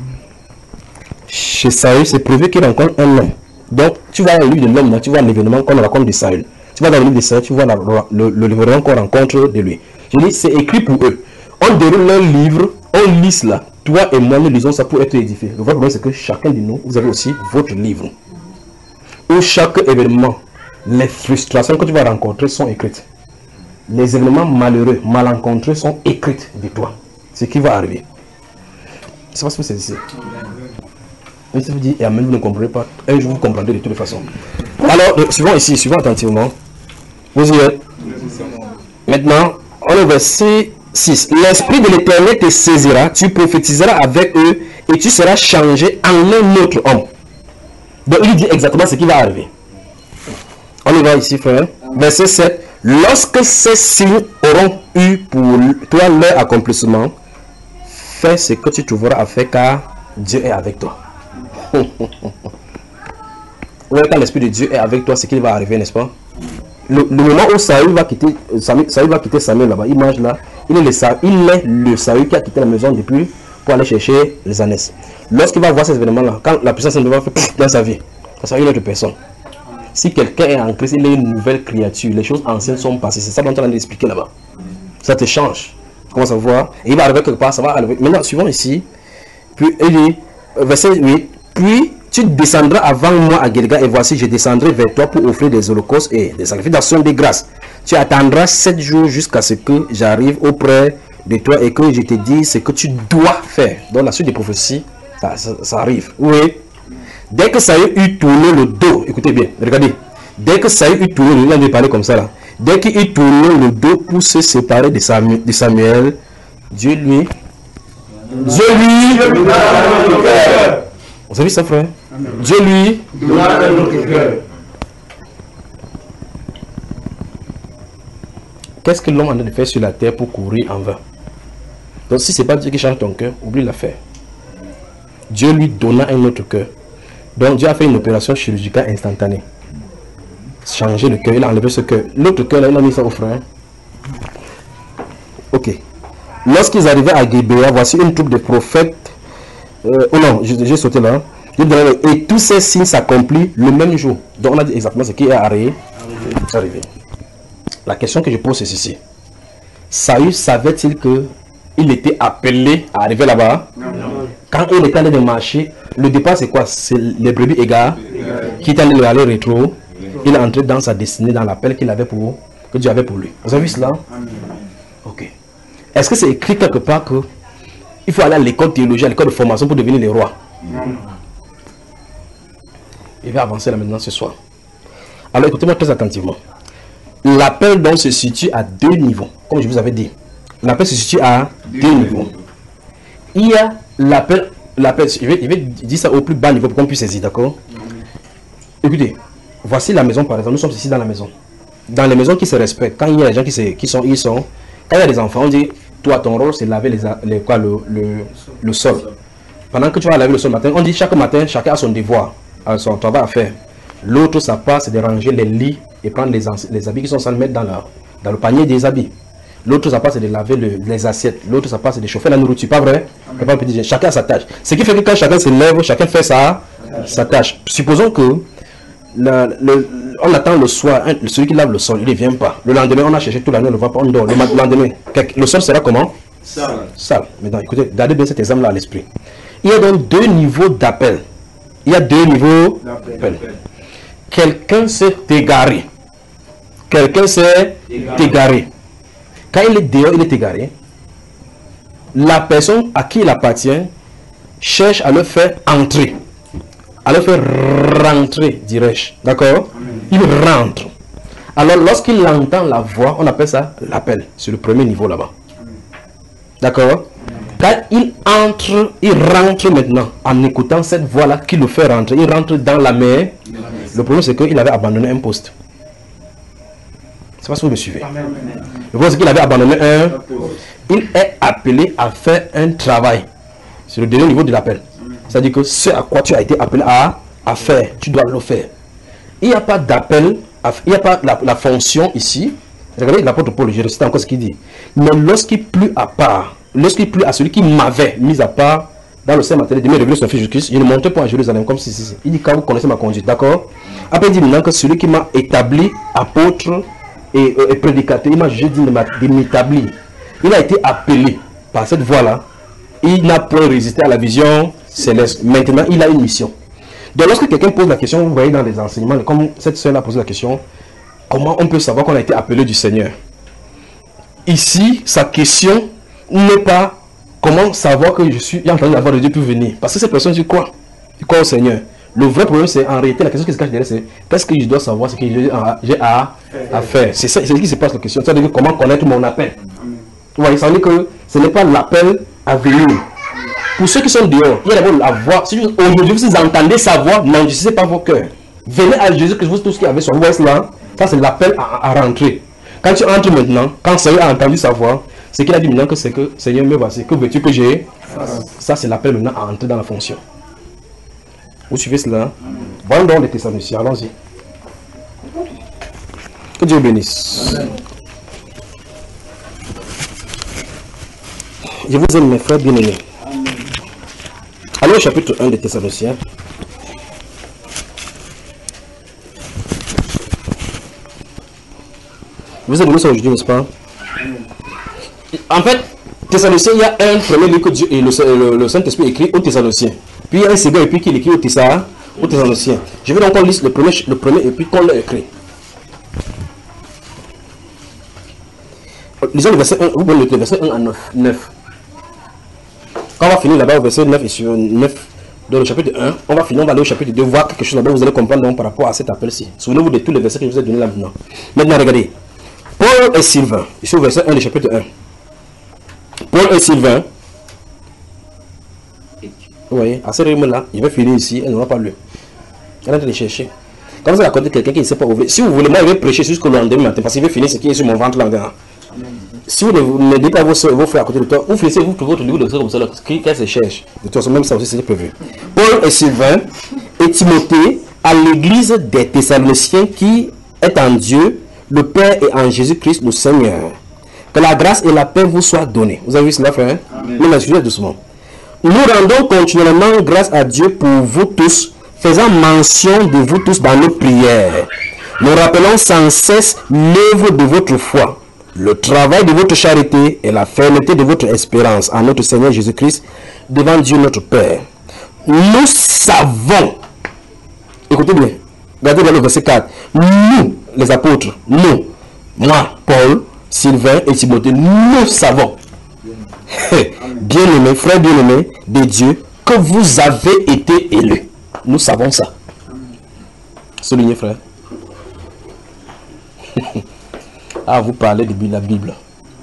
Chez Saül, c'est prévu qu'il rencontre un homme. Donc, tu vas dans le livre de l'homme, tu vois l'événement qu'on raconte de Saül. Tu vas dans le livre de Saül, tu vois la, le, le l'événement qu'on rencontre de lui. Je dis, c'est écrit pour eux. On déroule leur livre, on lit cela. Toi et moi, nous lisons ça pour être édifiés. Le vrai problème, c'est que chacun de nous, vous avez aussi votre livre. Où chaque événement, les frustrations que tu vas rencontrer sont écrites. Les événements malheureux, malencontreux sont écrits de toi. Ce qui va arriver. C'est pas ce que c'est ici. Mais si vous dites, et amen, vous ne comprenez pas. Un jour, vous comprendrez de toutes les façons. Alors, euh, suivons ici, suivons attentivement. Vous y êtes. Maintenant, on est au verset six. L'Esprit de l'Éternel te saisira, tu prophétiseras avec eux, et tu seras changé en un autre homme. Donc, il dit exactement ce qui va arriver. On y va ici, frère. Verset sept. Lorsque ces signes auront eu pour toi leur accomplissement, fais ce que tu trouveras à faire, car Dieu est avec toi. Quand l'Esprit de Dieu est avec toi, c'est qu'il va arriver, n'est-ce pas? Le, le moment où Saül va quitter Samuel, Saül va quitter Samuel là-bas, image là, il est, le, il est le Saül qui a quitté la maison depuis pour aller chercher les ânesses. Lorsqu'il va voir ces événements-là, quand la puissance de Dieu va faire dans sa vie, ça sera une autre personne. Si quelqu'un est en Christ, il est une nouvelle créature. Les choses anciennes sont passées. C'est ça dont on a expliqué là-bas. Ça te change. Tu commences à voir. Et il va arriver quelque part, ça va arriver. Maintenant, suivons ici. Puis, il dit, verset huit. Puis, tu descendras avant moi à Gilgal, et voici, je descendrai vers toi pour offrir des holocaustes et des sacrifices d'action de grâce. Tu attendras sept jours jusqu'à ce que j'arrive auprès de toi et que je te dise ce que tu dois faire. Dans la suite des prophéties, ça, ça, ça arrive. Oui. Dès que Saül eut tourné le dos, écoutez bien, regardez. Dès que Saül eut tourné le dos, il a parlé comme ça là. Dès qu'il eut tourné le dos pour se séparer de Samuel, de Samuel Dieu lui, Dieu lui, vous avez vu ça, frère? Amen. Dieu lui, qu'est-ce que l'homme a de faire sur la terre pour courir en vain? Donc, si ce n'est pas Dieu qui change ton cœur, oublie l'affaire. Dieu lui donna un autre cœur. Donc Dieu a fait une opération chirurgicale instantanée. Changer le cœur, il a enlevé ce cœur. L'autre cœur, là, il a mis ça au frère. Ok. Lorsqu'ils arrivaient à Gébéa, voici une troupe de prophètes. Euh, oh non, j'ai sauté là. Et tous ces signes s'accomplissent le même jour. Donc on a dit exactement ce qui est arrivé. arrivé. La question que je pose c'est ceci. Saül savait-il que il était appelé à arriver là-bas? Quand il était en train de marcher, le départ c'est quoi? C'est les brebis égarées qui étaient allés le aller rétro. Il est entré dans sa destinée, dans l'appel qu'il avait pour, que Dieu avait pour lui. Vous avez vu cela? Ok. Est-ce que c'est écrit quelque part que il faut aller à l'école théologique, à l'école de formation pour devenir les rois? Il va avancer là maintenant ce soir. Alors écoutez-moi très attentivement. L'appel donc se situe à deux niveaux, comme je vous avais dit. L'appel se situe à deux niveaux. Il y a l'appel, l'appel, je vais, je vais dire ça au plus bas niveau pour qu'on puisse saisir, d'accord? Écoutez, voici la maison par exemple, nous sommes ici dans la maison. Dans les maisons qui se respectent, quand il y a des gens qui, se, qui sont, ils sont, quand il y a des enfants, on dit, toi ton rôle c'est laver les, les, quoi, le, le, le sol. Pendant que tu vas laver le sol le matin, on dit chaque matin, chacun a son devoir, a son travail à faire. L'autre, sa part, c'est de ranger les lits et prendre les, les habits qui sont sans mettre dans, la, dans le panier des habits. L'autre, sa part, c'est de laver le, les assiettes. L'autre, sa part, c'est de chauffer la nourriture. Pas vrai? Pas petit, chacun a sa tâche. Ce qui fait que quand chacun se lève, chacun fait sa, sa tâche. Supposons que la, le, on attend le soir, hein, celui qui lave le sol, il ne vient pas. Le lendemain, on a cherché toute la nuit, on ne le voit pas, on dort. Le lendemain, le sol sera comment? Sale. Sale. Maintenant, écoutez, gardez bien cet exemple-là à l'esprit. Il y a donc deux niveaux d'appel. Il y a deux niveaux d'appel. Quelqu'un s'est égaré. Quelqu'un s'est égaré. Quand il est dehors, il est égaré. La personne à qui il appartient cherche à le faire entrer. À le faire rentrer, dirais-je. D'accord? Il rentre. Alors, lorsqu'il entend la voix, on appelle ça l'appel. C'est le premier niveau là-bas. D'accord? Quand il entre, il rentre maintenant en écoutant cette voix-là qui le fait rentrer. Il rentre dans la mer. Le problème, c'est qu'il avait abandonné un poste. C'est pas si vous me suivez. Le problème, c'est qu'il avait abandonné un poste. Il est appelé à faire un travail. C'est le dernier niveau de l'appel. C'est-à-dire que ce à quoi tu as été appelé à, à faire, tu dois le faire. Il n'y a pas d'appel, il n'y a pas la, la fonction ici. Regardez l'apôtre Paul, je récite encore ce qu'il dit. Mais lorsqu'il plut à part, lorsqu'il plut à celui qui m'avait mis à part dans le sein matériel de mes révéler son fils Jésus-Christ, je ne montais pas à Jérusalem comme si, si, si. Il dit quand vous connaissez ma conduite, d'accord? Après il dit maintenant que celui qui m'a établi apôtre et, et prédicateur, il m'a jugé digne de m'établir. Il a été appelé par cette voie-là. Il n'a pas résisté à la vision céleste. Maintenant, il a une mission. Donc, lorsque quelqu'un pose la question, vous voyez dans les enseignements, comme cette soeur a posé la question, comment on peut savoir qu'on a été appelé du Seigneur? Ici, sa question n'est pas comment savoir que je suis entendu la voix de Dieu pour venir. Parce que cette personne dit quoi? Il croit au Seigneur. Le vrai problème, c'est en réalité, la question qui se cache derrière, c'est qu'est-ce que je dois savoir, ce que j'ai à, à faire. C'est ça, c'est ce qui se passe la question. Ça veut dire comment connaître mon appel. Vous voyez, ça veut dire que ce n'est pas l'appel à venir. Pour ceux qui sont dehors, il y a d'abord la voix. Si aujourd'hui vous entendez sa voix, n'enregistrez pas vos cœurs. Venez à Jésus que vous tous qui avez son voix là, ça c'est l'appel à, à rentrer. Quand tu entres maintenant, quand Seigneur a entendu sa voix, ce qu'il a dit maintenant que c'est que Seigneur me voici, que veux-tu que j'ai? Ça c'est l'appel maintenant à entrer dans la fonction. Vous suivez cela? Voyons donc les Thessaloniciens, allons-y. Que Dieu bénisse. Amen. Je vous aime mes frères bien-aimés. Allons au chapitre un des Thessaloniciens. Vous avez donné ça aujourd'hui, n'est-ce pas? En fait, Thessaloniciens, il y a un premier livre que Dieu et le, le, le Saint-Esprit écrit aux Thessaloniciens. Puis il y a un second épître qui écrit aux Thessaloniciens. Je vais donc qu'on lise le premier, le premier épître qu'on l'a écrit. Lisons le verset un, vous pouvez le verset un à neuf. Quand on va finir là-bas au verset neuf et sur neuf dans le chapitre un, on va finir, on va aller au chapitre deux, voir quelque chose là-bas, vous allez comprendre donc par rapport à cet appel-ci. Souvenez-vous de tous les versets que je vous ai donnés là maintenant. Maintenant, regardez. Paul et Sylvain, ici au verset un du chapitre un. Paul et Sylvain, vous voyez, à ce rythme-là, je vais finir ici, elle n'aura pas lu. Elle est en train de chercher. Quand vous racontez quelqu'un qui ne sait pas ouvrir, si vous voulez, moi je vais prêcher jusqu'au lendemain matin, parce qu'il va finir ce qui est sur mon ventre là-dedans. Si vous ne dites pas vos, vos frères à côté de toi, vous finissez, vous trouvez votre livre de comme ça, qu'elle se cherche. De toute façon, même ça aussi, c'est prévu. Paul et Sylvain et Timothée à l'église des Thessaloniciens qui est en Dieu, le Père et en Jésus-Christ, le Seigneur. Que la grâce et la paix vous soient données. Vous avez vu cela, frère? Mais excusez doucement. Nous rendons continuellement grâce à Dieu pour vous tous, faisant mention de vous tous dans nos prières. Nous rappelons sans cesse l'œuvre de votre foi, le travail de votre charité et la fermeté de votre espérance en notre Seigneur Jésus-Christ devant Dieu notre Père. Nous savons, écoutez bien, regardez dans le verset quatre, nous, les apôtres, nous, moi, Paul, Sylvain et Timothée, nous savons, bien-aimés, frères bien-aimés de Dieu, que vous avez été élus. Nous savons ça. Soulignez, frère. Ah, vous parlez de la Bible.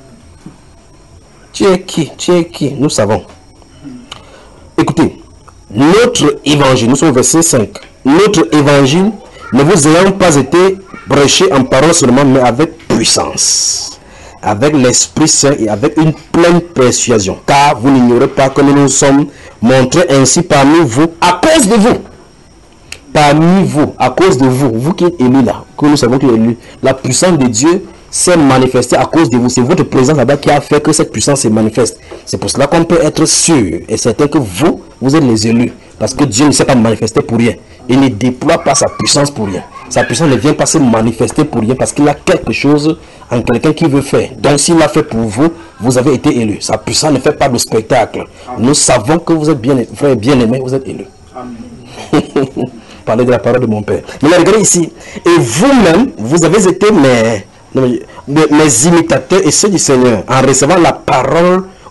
Tu es qui? Tu es qui? Nous savons. Écoutez, notre évangile, nous sommes au verset cinq. Notre évangile ne vous ayant pas été prêché en parole seulement, mais avec puissance, avec l'Esprit Saint et avec une pleine persuasion. Car vous n'ignorez pas que nous nous sommes montrés ainsi parmi vous, à cause de vous. Parmi vous, à cause de vous, vous qui êtes élus là, que nous savons qui est élu, la puissance de Dieu s'est manifestée à cause de vous. C'est votre présence là-bas qui a fait que cette puissance se manifeste. C'est pour cela qu'on peut être sûr et certain que vous, vous êtes les élus. Parce que Dieu ne s'est pas manifesté pour rien. Il ne déploie pas sa puissance pour rien. Sa puissance ne vient pas se manifester pour rien parce qu'il a quelque chose en quelqu'un qui veut faire. Donc s'il l'a fait pour vous, vous avez été élus. Sa puissance ne fait pas de spectacle. Nous savons que vous êtes bien, frères bien-aimés, vous êtes élus. Parlez de la parole de mon Père. Mais regardez ici. Et vous-même, vous avez été mes, mes, mes imitateurs et ceux du Seigneur en recevant la parole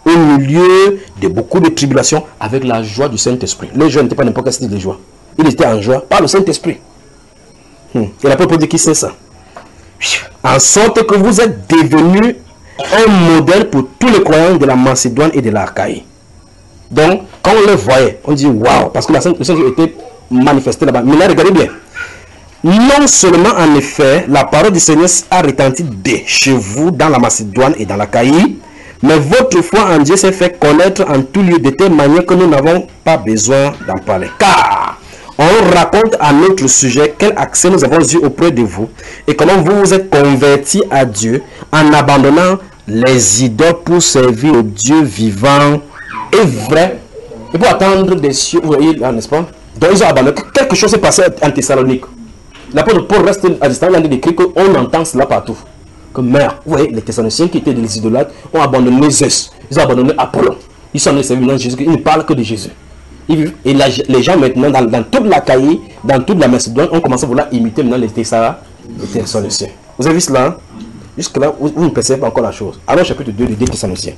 au milieu de beaucoup de tribulations, avec la joie du Saint-Esprit. Les joies n'étaient pas n'importe quel style de joie. Ils étaient en joie par le Saint-Esprit. Hmm. Et l'apôtre dit qui c'est ça? En sorte que vous êtes devenus un modèle pour tous les croyants de la Macédoine et de l'Achaïe. Donc, quand on les voyait, on dit waouh, parce que la Sainte Esprit était manifestée là-bas. Mais là, regardez bien. Non seulement, en effet, la parole du Seigneur a retenti de chez vous dans la Macédoine et dans l'Achaïe, mais votre foi en Dieu s'est fait connaître en tout lieu de telle manière que nous n'avons pas besoin d'en parler. Car on raconte à notre sujet quel accès nous avons eu auprès de vous et comment vous vous êtes convertis à Dieu en abandonnant les idoles pour servir au Dieu vivant et vrai. Et pour attendre des cieux, vous voyez là, n'est-ce pas? Donc ils ont abandonné. Quelque chose s'est passé en Thessalonique. L'apôtre Paul reste à distance, il a décrit qu'on entend cela partout. Que merde, vous voyez, les Thessaloniciens qui étaient des idolâtres ont abandonné Zeus, ils ont abandonné Apollon. Ils sont allés servir dans Jésus, ils ne parlent que de Jésus. Et la, les gens maintenant, dans, dans toute la Caïe, dans toute la Macédoine, ont commencé à vouloir imiter maintenant les Thessaloniciens. Vous avez vu cela? Jusque là, vous, vous ne percevez pas encore la chose. Alors, chapitre deux, les deux Thessaloniciens.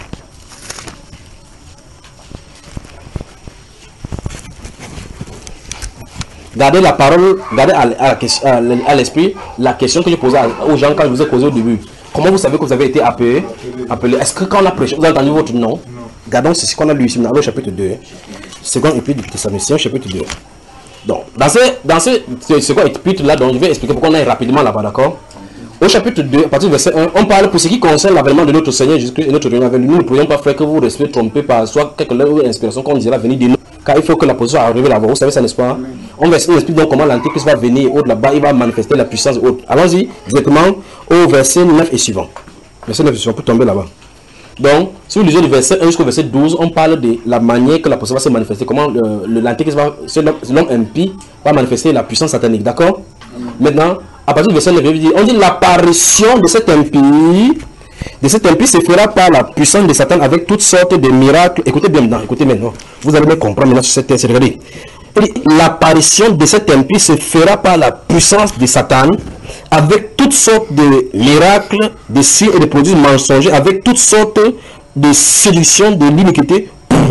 Gardez la parole, gardez à l'esprit la question que je posais aux gens quand je vous ai posé au début. Comment vous savez que vous avez été appelé, appelé Est-ce que quand on a prêché, vous avez entendu votre nom? Gardons ce qu'on a lu ici dans le chapitre deux. Second épître du Thessaloniciens, chapitre deux. Donc, dans ce, dans ce, ce second épître là, donc je vais expliquer pourquoi on aille rapidement là-bas, d'accord? Au chapitre deux, à partir du verset un, on parle pour ce qui concerne l'avènement de notre Seigneur Jésus-Christ et notre réunion avec lui. Nous ne pourrions pas faire que vous restez trompés par soit quelque inspiration qu'on dira venir de nous. Car il faut que la position arrive là-bas. Vous savez ça, n'est-ce pas? On va expliquer donc comment l'Antéchrist va venir autre là-bas, il va manifester la puissance haute. Allons-y directement au verset neuf et suivant. Verset neuf et suivant pour tomber là-bas. Donc, si vous lisez du verset un jusqu'au verset douze, on parle de la manière que la puissance va se manifester. Comment l'Antéchrist va, l'homme impie, va manifester la puissance satanique. D'accord? Maintenant, à partir du verset neuf, on dit l'apparition de cet impie, de cet impie se fera par la puissance de Satan avec toutes sortes de miracles. Écoutez bien maintenant, écoutez maintenant. Vous allez me comprendre maintenant sur cette terre. Regardez. L'apparition de cet impie se fera par la puissance de Satan avec toutes sortes de miracles, de signes et de produits mensongers, avec toutes sortes de séductions de l'iniquité.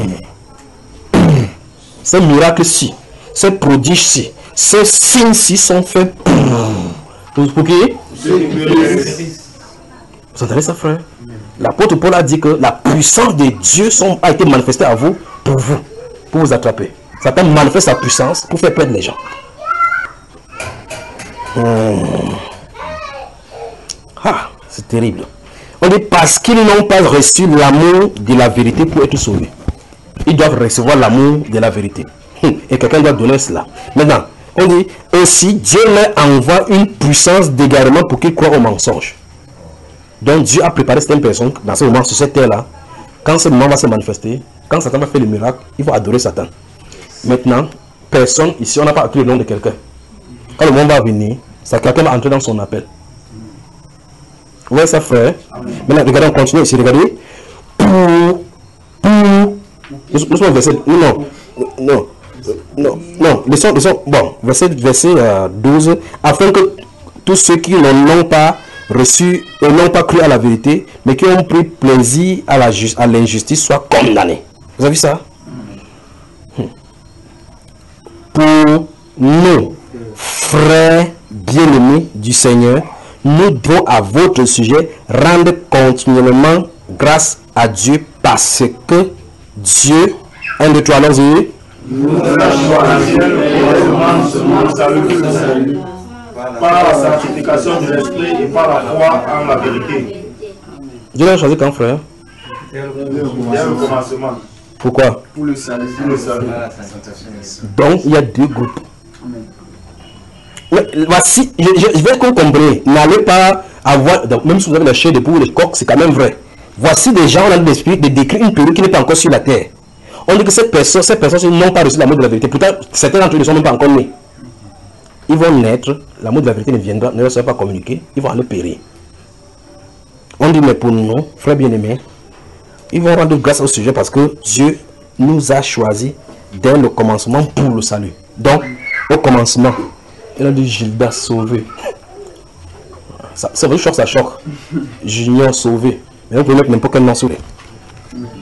Ces miracles-ci, ces prodiges-ci, ces signes-ci sont faits pour, pour qui? Vous entendez ça, frère? L'apôtre Paul a dit que la puissance de Dieu sont, a été manifestée à vous pour vous, pour vous attraper. Satan manifeste sa puissance pour faire perdre les gens. Hmm. Ah, c'est terrible. On dit parce qu'ils n'ont pas reçu l'amour de la vérité pour être sauvés. Ils doivent recevoir l'amour de la vérité. Et quelqu'un doit donner cela. Maintenant, on dit ainsi Dieu leur envoie une puissance d'égarement pour qu'ils croient au mensonge. Donc Dieu a préparé certaines personnes dans ce moment sur cette terre-là. Quand ce moment va se manifester, quand Satan va faire le miracle, ils vont adorer Satan. Maintenant, personne ici, on n'a pas appris le nom de quelqu'un. Quand le moment va venir, ça quelqu'un va entrer dans son appel. Vous voyez ça, frère? Amen. Maintenant, regardez, on continue ici. Regardez. Pour, pour, nous sommes verset. Non, non, non, non. Laissons, laissons, bon, verset, verset euh, douze. Afin que tous ceux qui n'ont pas reçu et n'ont pas cru à la vérité, mais qui ont pris plaisir à la à l'injustice, soient condamnés. Vous avez vu ça? Pour nous, frères bien-aimés du Seigneur, nous devons à votre sujet rendre continuellement grâce à Dieu parce que Dieu, un de toi, allons-y, nous attachons à Dieu pour le salut par la sanctification de l'esprit et par la foi en la vérité. Dieu l'a choisi quand, frère? Dès le commencement. Pourquoi? Pour le salut. Pour le salut. Donc, il y a deux groupes. Mais, voici, je, je, je vais qu'on comprenne. N'allez pas avoir, donc, même si vous avez la chair de poule, les coqs, c'est quand même vrai. Voici des gens, on a l'esprit de décrire une période qui n'est pas encore sur la terre. On dit que ces personnes, ces personnes n'ont pas reçu l'amour de la vérité. Pourtant, certains d'entre eux ne sont même pas encore nés. Ils vont naître, l'amour de la vérité ne viendra, ne leur sera pas communiqué, ils vont aller périr. On dit, mais pour nous, frères bien-aimés, ils vont rendre grâce au sujet parce que Dieu nous a choisis dès le commencement pour le salut. Donc, au commencement, il a dit Gilda sauvé. Ça, ça veut choc, ça choque. Junior sauvé. Mais on peut mettre n'importe quel nom sur lui.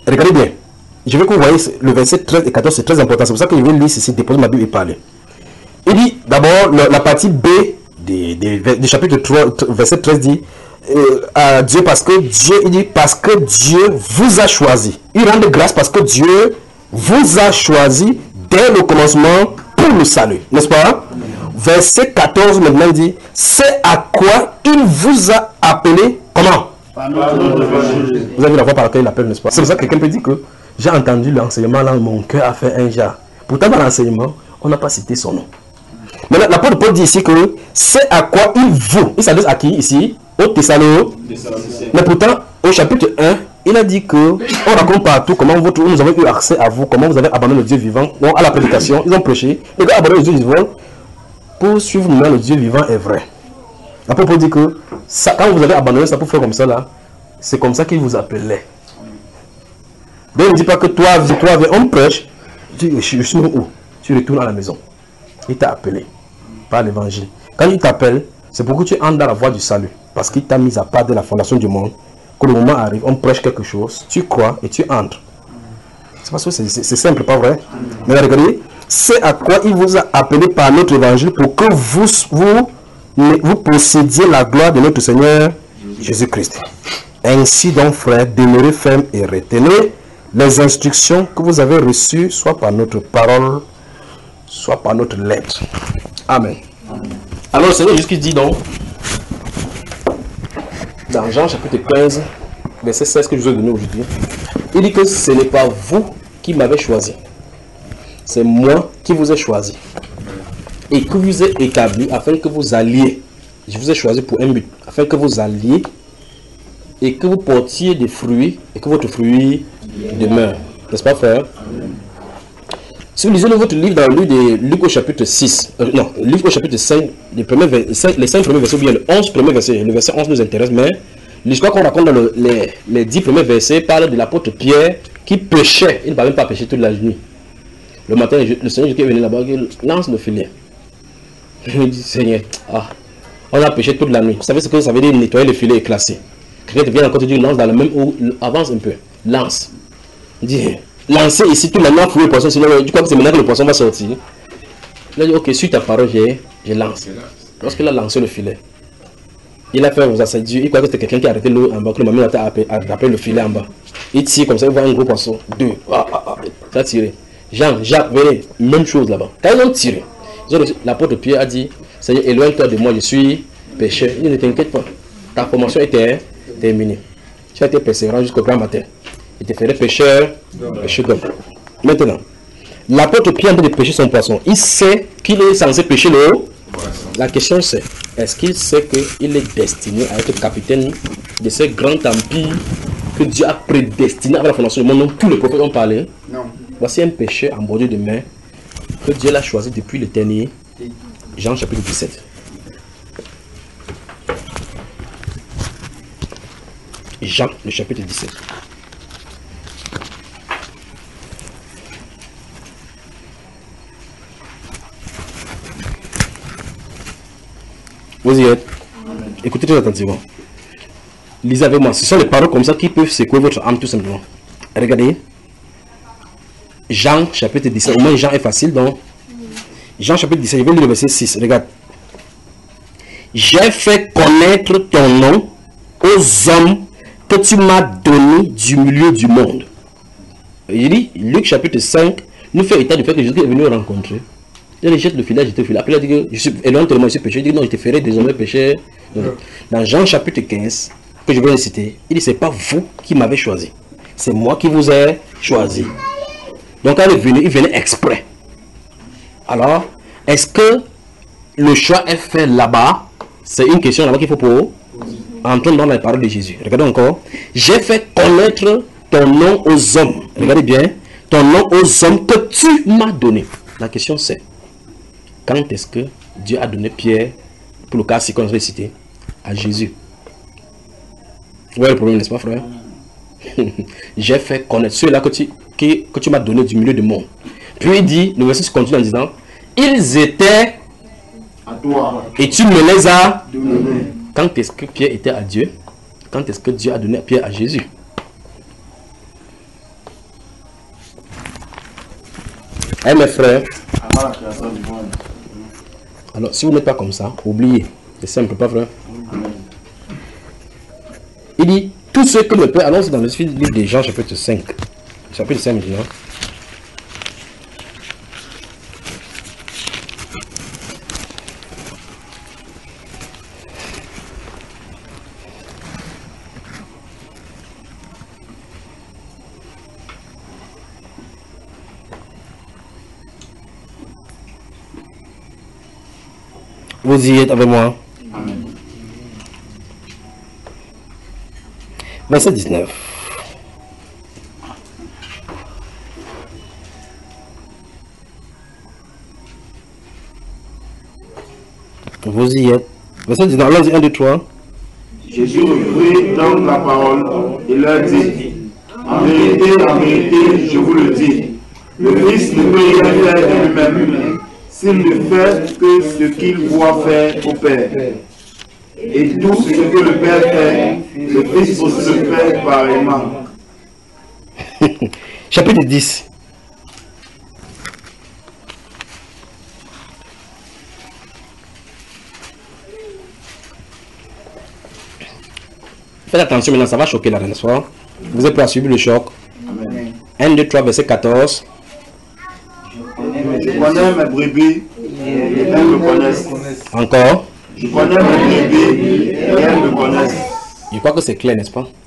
Regardez bien. Je veux que vous voyez le verset treize et quatorze, c'est très important. C'est pour ça que je vais lire ceci, déposer ma Bible et parler. Il dit d'abord, la partie B du chapitre trois, verset treize dit euh, à Dieu parce que Dieu, il dit parce que Dieu vous a choisi. Il rend grâce parce que Dieu vous a choisi dès le commencement pour le salut. N'est-ce pas? Verset quatorze maintenant dit c'est à quoi il vous a appelé. Comment? Vous avez la voix par laquelle il appelle, n'est-ce pas? C'est pour ça que quelqu'un peut dire que j'ai entendu l'enseignement là, mon cœur a fait un jar. Pourtant dans l'enseignement, on n'a pas cité son nom. Maintenant, l'apôtre Paul dit ici que c'est à quoi il vous. Il s'adresse à qui ici? Au Thessaloniciens. Mais pourtant, au chapitre un, il a dit que on raconte partout comment votre, nous avons eu accès à vous, comment vous avez abandonné le Dieu vivant. Donc à la prédication, ils ont prêché. Les gars abandonnent le Dieu vivant pour suivre nous, le Dieu vivant est vrai. L'apôtre Paul dit que ça, quand vous avez abandonné ça pour faire comme ça là, c'est comme ça qu'il vous appelait. Donc il ne dit pas que toi, toi, on prêche. Tu dis, je suis où? Tu retournes à la maison. Il t'a appelé par l'évangile. Quand il t'appelle, c'est pour que tu entres dans la voie du salut. Parce qu'il t'a mis à part de la fondation du monde. Quand le moment arrive, on prêche quelque chose, tu crois et tu entres. C'est parce que c'est simple, pas vrai? Mais regardez, c'est à quoi il vous a appelé par notre évangile pour que vous, vous, vous possédiez la gloire de notre Seigneur Jésus-Christ. Ainsi donc, frères, demeurez fermes et retenez les instructions que vous avez reçues, soit par notre parole, soit par notre lettre. Amen. Amen. Alors, c'est juste qu'il dit donc, dans Jean chapitre quinze, verset seize que je vous ai donné aujourd'hui, il dit que ce n'est pas vous qui m'avez choisi, c'est moi qui vous ai choisi et que vous ai établi afin que vous alliez. Je vous ai choisi pour un but, afin que vous alliez et que vous portiez des fruits et que votre fruit demeure. N'est-ce pas, frère? Si vous lisez votre livre dans le livre de Luc au chapitre six, euh, non, Luc au chapitre cinq, les, premiers, cinq, les cinq premiers versets, ou bien le onze premiers versets, le verset onze nous intéresse, mais l'histoire qu'on raconte dans le, les, les dix premiers versets parle de l'apôtre Pierre qui pêchait. Il ne va même pas pêcher toute la nuit. Le matin, le Seigneur qui est venu là-bas, il lance le filet. Il dit, Seigneur, ah, on a pêché toute la nuit. Vous savez ce que ça veut dire, nettoyer le filet et classer. Quelqu'un vient encore te dire, lance dans le même eau, avance un peu, lance. Il dit, lancez ici tout maintenant, fouiller le poisson, sinon je crois que c'est maintenant que le poisson va sortir. Il a dit, ok, suis ta parole, je lance. Lorsqu'il a lancé le filet, il a fait aux assaillants, il croit que c'était quelqu'un qui a arrêté l'eau en bas, que le maman a attrapé le filet en bas. Il tire comme ça, il voit un gros poisson, deux, ah, ah, ah, ça a tiré. Jean, Jacques, venez, même chose là-bas. Quand ils ont tiré, l'apôtre Pierre a dit, Seigneur, éloigne-toi de moi, je suis pécheur. Il dit, ne t'inquiète pas, ta formation était terminée. Tu as été persévérant jusqu'au grand matin. Il te ferait pécheur, pécheur d'homme. Maintenant, l'apôtre Pierre en train de pêcher son poisson. Il sait qu'il est censé pêcher l'eau. La question c'est, est-ce qu'il sait qu'il est destiné à être capitaine de ce grand empire que Dieu a prédestiné avant la fondation du monde, dont tous les prophètes ont parlé? Non. Voici un pécheur en bordure de mer que Dieu l'a choisi depuis l'éternité. Jean chapitre dix-sept. Jean, le chapitre dix-sept. Vous y êtes? Écoutez très attentivement. Lisez avec moi. Ce sont les paroles comme ça qui peuvent secouer votre âme tout simplement. Regardez. Jean chapitre dix-sept. Au moins Jean est facile donc. Jean chapitre dix-sept. Je vais lire le verset six. Regarde. J'ai fait connaître ton nom aux hommes que tu m'as donné du milieu du monde. Il dit, Luc chapitre cinq nous fait état du fait que Jésus est venu le rencontrer. Il jette le filet, jette le filet. Après, il a dit que je suis éloigné de moi, je suis péché. Il dit non, je te ferai désormais péché. Dans Jean chapitre quinze, que je vais citer, il dit c'est pas vous qui m'avez choisi, c'est moi qui vous ai choisi. Donc, quand il est venu, il venait exprès. Alors, est-ce que le choix est fait là-bas? C'est une question là-bas qu'il faut poser. Entrons dans les paroles de Jésus. Regardez encore. J'ai fait connaître ton nom aux hommes. Regardez bien. Ton nom aux hommes que tu m'as donné. La question c'est, quand est-ce que Dieu a donné Pierre, pour le cas si qu'on avait cité, à Jésus? Vous voyez le problème, n'est-ce pas, frère? J'ai fait connaître ceux-là que tu, que, que tu m'as donné du milieu du monde. Puis il dit, le verset se continue en disant, ils étaient à toi et tu me les as donnés. Quand est-ce que Pierre était à Dieu? Quand est-ce que Dieu a donné Pierre à Jésus? Eh mes frères, avant la création du monde. alors si vous n'êtes pas comme ça, oubliez. C'est simple, pas vrai? Amen. Il dit, tout ce que le Père, allons dans le livre des Jean, chapitre cinq. Chapitre cinq maintenant. Vous y êtes avec moi. Amen. Verset dix-neuf. Vous y êtes. Verset dix-neuf. Allons-y, un, deux, trois. Jésus reprit donc la parole et leur dit, en vérité, en vérité, je vous le dis, le Fils ne peut rien faire de lui-même s'il ne fait que ce qu'il voit faire au Père. Et tout ce que le Père fait, le Fils aussi le fait pareillement. Chapitre dix. Faites attention maintenant, ça va choquer la n'est-ce pas? Vous êtes prêts à subir le choc? Amen. un, deux, trois, verset quatorze. Je connais mes brebis et elles me connaissent. Encore. Je connais mes brebis et elles me connaissent. Je crois que c'est clair, n'est-ce pas?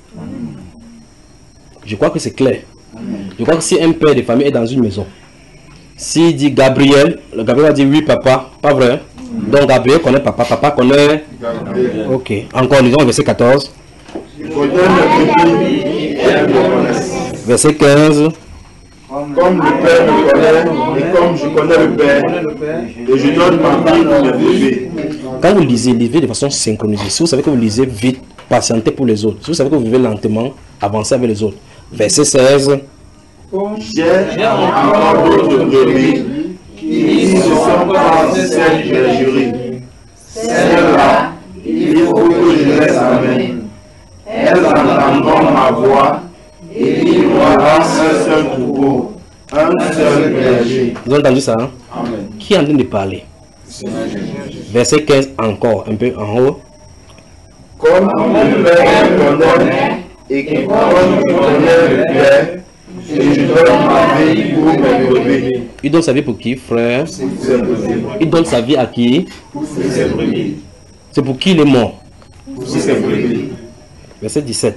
Je crois que c'est clair. Je crois que si un père de famille est dans une maison, s'il dit Gabriel, le Gabriel va dire oui papa, pas vrai? Donc Gabriel connaît papa, papa connaît... Ok. Encore, lisons verset quatorze. Je connais mes brebis et elles me connaissent. Verset quinze. Comme le Père me connaît et comme je connais le Père, et je donne ma vie pour mes brebis. Quand vous lisez, lisez de façon synchronisée. Si vous savez que vous lisez vite, patientez pour les autres. Si vous savez que vous vivez lentement, avancez avec les autres. Verset seize. J'ai encore d'autres brebis qui ne sont pas dans cette bergerie. Celles-là, il faut que je les amène. Elles entendront ma voix et il y aura un seul troupeau, un seul berger. Vous avez entendu ça, hein? Amen. Qui est en train de parler? Verset quinze encore, un peu en haut. Comme le Père me connaît et que comme je connais le Père, et je donne ma vie pour mes brebis. Il donne sa vie pour qui, frère? Pour ces brebis. Il donne sa vie à qui? Pour ces brebis. C'est pour qui il est mort? Pour ces brebis. Verset dix-sept.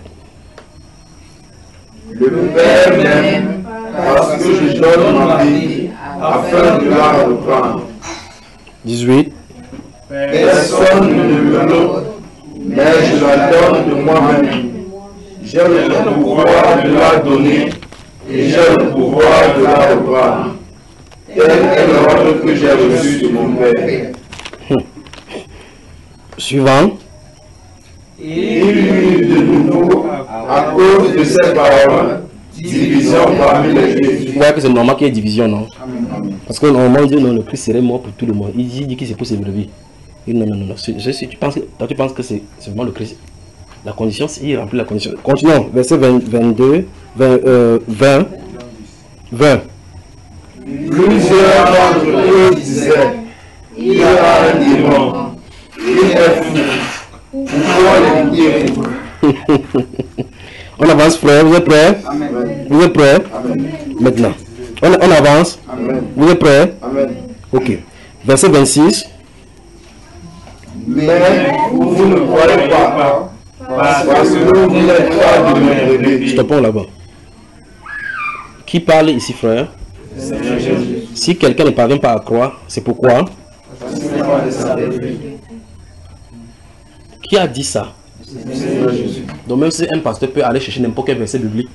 Le Père m'aime parce que je donne ma vie afin de la reprendre. dix-huit. Personne ne me l'ôte, mais je la donne de moi-même. J'ai le pouvoir de la donner et j'ai le pouvoir de la reprendre. Tel est l'ordre que j'ai reçu de mon Père. Suivant. Il y eut de nouveau, à cause de ces paroles, division parmi les Juifs. Vous voyez que c'est normal qu'il y ait division, non? Parce que normalement, on dit non, le Christ serait mort pour tout le monde. Il dit, il dit que c'est pour ses brebis. Il dit non, non, non, non. Si, si tu penses que, toi, tu penses que c'est vraiment le Christ. La condition, il remplit la condition. Continuons. Verset vingt, vingt-deux, vingt, euh, vingt, vingt. Plusieurs d'entre eux disaient, il y a un démon, il est fou. Pourquoi l'écouter? On avance, frère. Vous êtes prêts? Amen. Vous êtes prêts? Amen. Maintenant. On, on avance. Amen. Vous êtes prêts? Amen. Ok. Verset vingt-six. Mais vous ne croyez pas, parce que vous n'êtes pas de mes brebis. Stoppons là-bas. Qui parle ici, frère? Seigneur Jésus. Si quelqu'un ne parvient pas à croire, c'est pourquoi? Parce que n'est pas de sa brebis. Qui a dit ça? Seigneur Jésus. Donc même si un pasteur peut aller chercher n'importe quel verset biblique,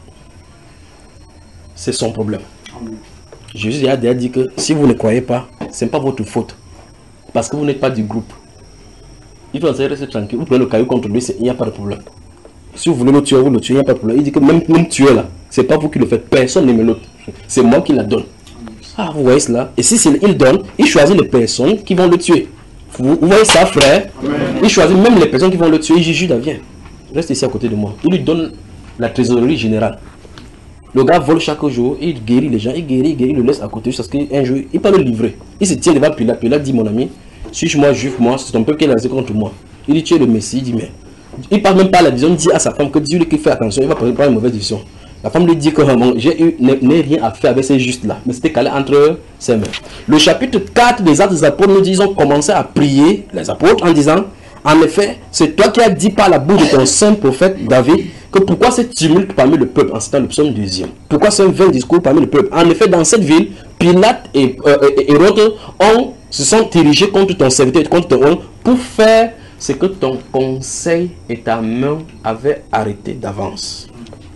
c'est son problème. Jésus a déjà dit que si vous ne croyez pas, ce n'est pas votre faute. Parce que vous n'êtes pas du groupe. Il faut rester tranquille. Vous prenez le caillou contre lui, il n'y a pas de problème. Si vous voulez le tuer, vous le tuez, il n'y a pas de problème. Il dit que même pour me tuer là, ce n'est pas vous qui le faites. Personne ne me l'autre. C'est moi qui la donne. Ah, vous voyez cela? Et si il donne, il choisit les personnes qui vont le tuer. Vous, vous voyez ça, frère? Il choisit même les personnes qui vont le tuer. Il dit, Judas, viens. Reste ici à côté de moi. Il lui donne la trésorerie générale. Le gars vole chaque jour, il guérit les gens, il guérit, il guérit, il le laisse à côté parce qu'un jour, il peut le livrer. Il se tient devant Pilate, Pilate dit, mon ami, suis-moi, juif, moi, c'est ton peuple qui est lancé contre moi. Il dit, tu es le Messie, il dit, mais... Il parle même pas à la vision, il dit à sa femme que dis-lui qu'il fait attention, il va prendre une mauvaise décision. La femme lui dit que bon, j'ai eu n'ai rien à faire avec ces justes-là, mais c'était calé entre ses mains. Le chapitre quatre des Actes des Apôtres nous dit, ils ont commencé à prier, les apôtres, en disant, en effet, c'est toi qui as dit par la bouche de ton saint prophète David, que pourquoi ce tumulte parmi le peuple, en citant le psaume deuxième. Pourquoi ce vain discours parmi le peuple. En effet, dans cette ville, Pilate et euh, Hérode ont, se sont dirigés contre ton serviteur, contre ton homme, pour faire ce que ton conseil et ta main avaient arrêté d'avance.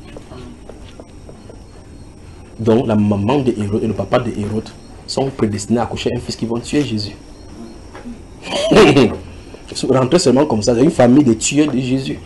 Donc la maman de Hérode et le papa de Hérode sont prédestinés à accoucher un fils qui va tuer Jésus. Rentrer seulement comme ça dans une famille de tueurs de Jésus.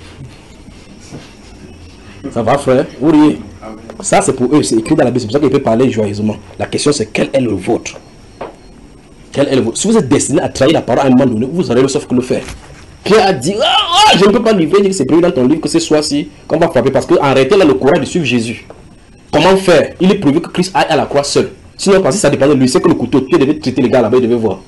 Ça va, frère? Oui. Ça c'est pour eux, c'est écrit dans la Bible, c'est pour ça qu'ils peuvent parler joyeusement. La question c'est quel est le vôtre? Quel est le vôtre? Si vous êtes destiné à trahir la parole à un moment donné, vous aurez le sauf que le faire. Pierre a dit, ah, je ne peux pas livrer, c'est prévu dans ton livre que c'est soit-ci qu'on va frapper, parce qu'en réalité, là, le courage de suivre Jésus. Comment faire? Il est prévu que Christ aille à la croix seul. Sinon, parce que ça dépendait de lui, c'est que le couteau, Pierre devait traiter les gars là-bas, il devait voir.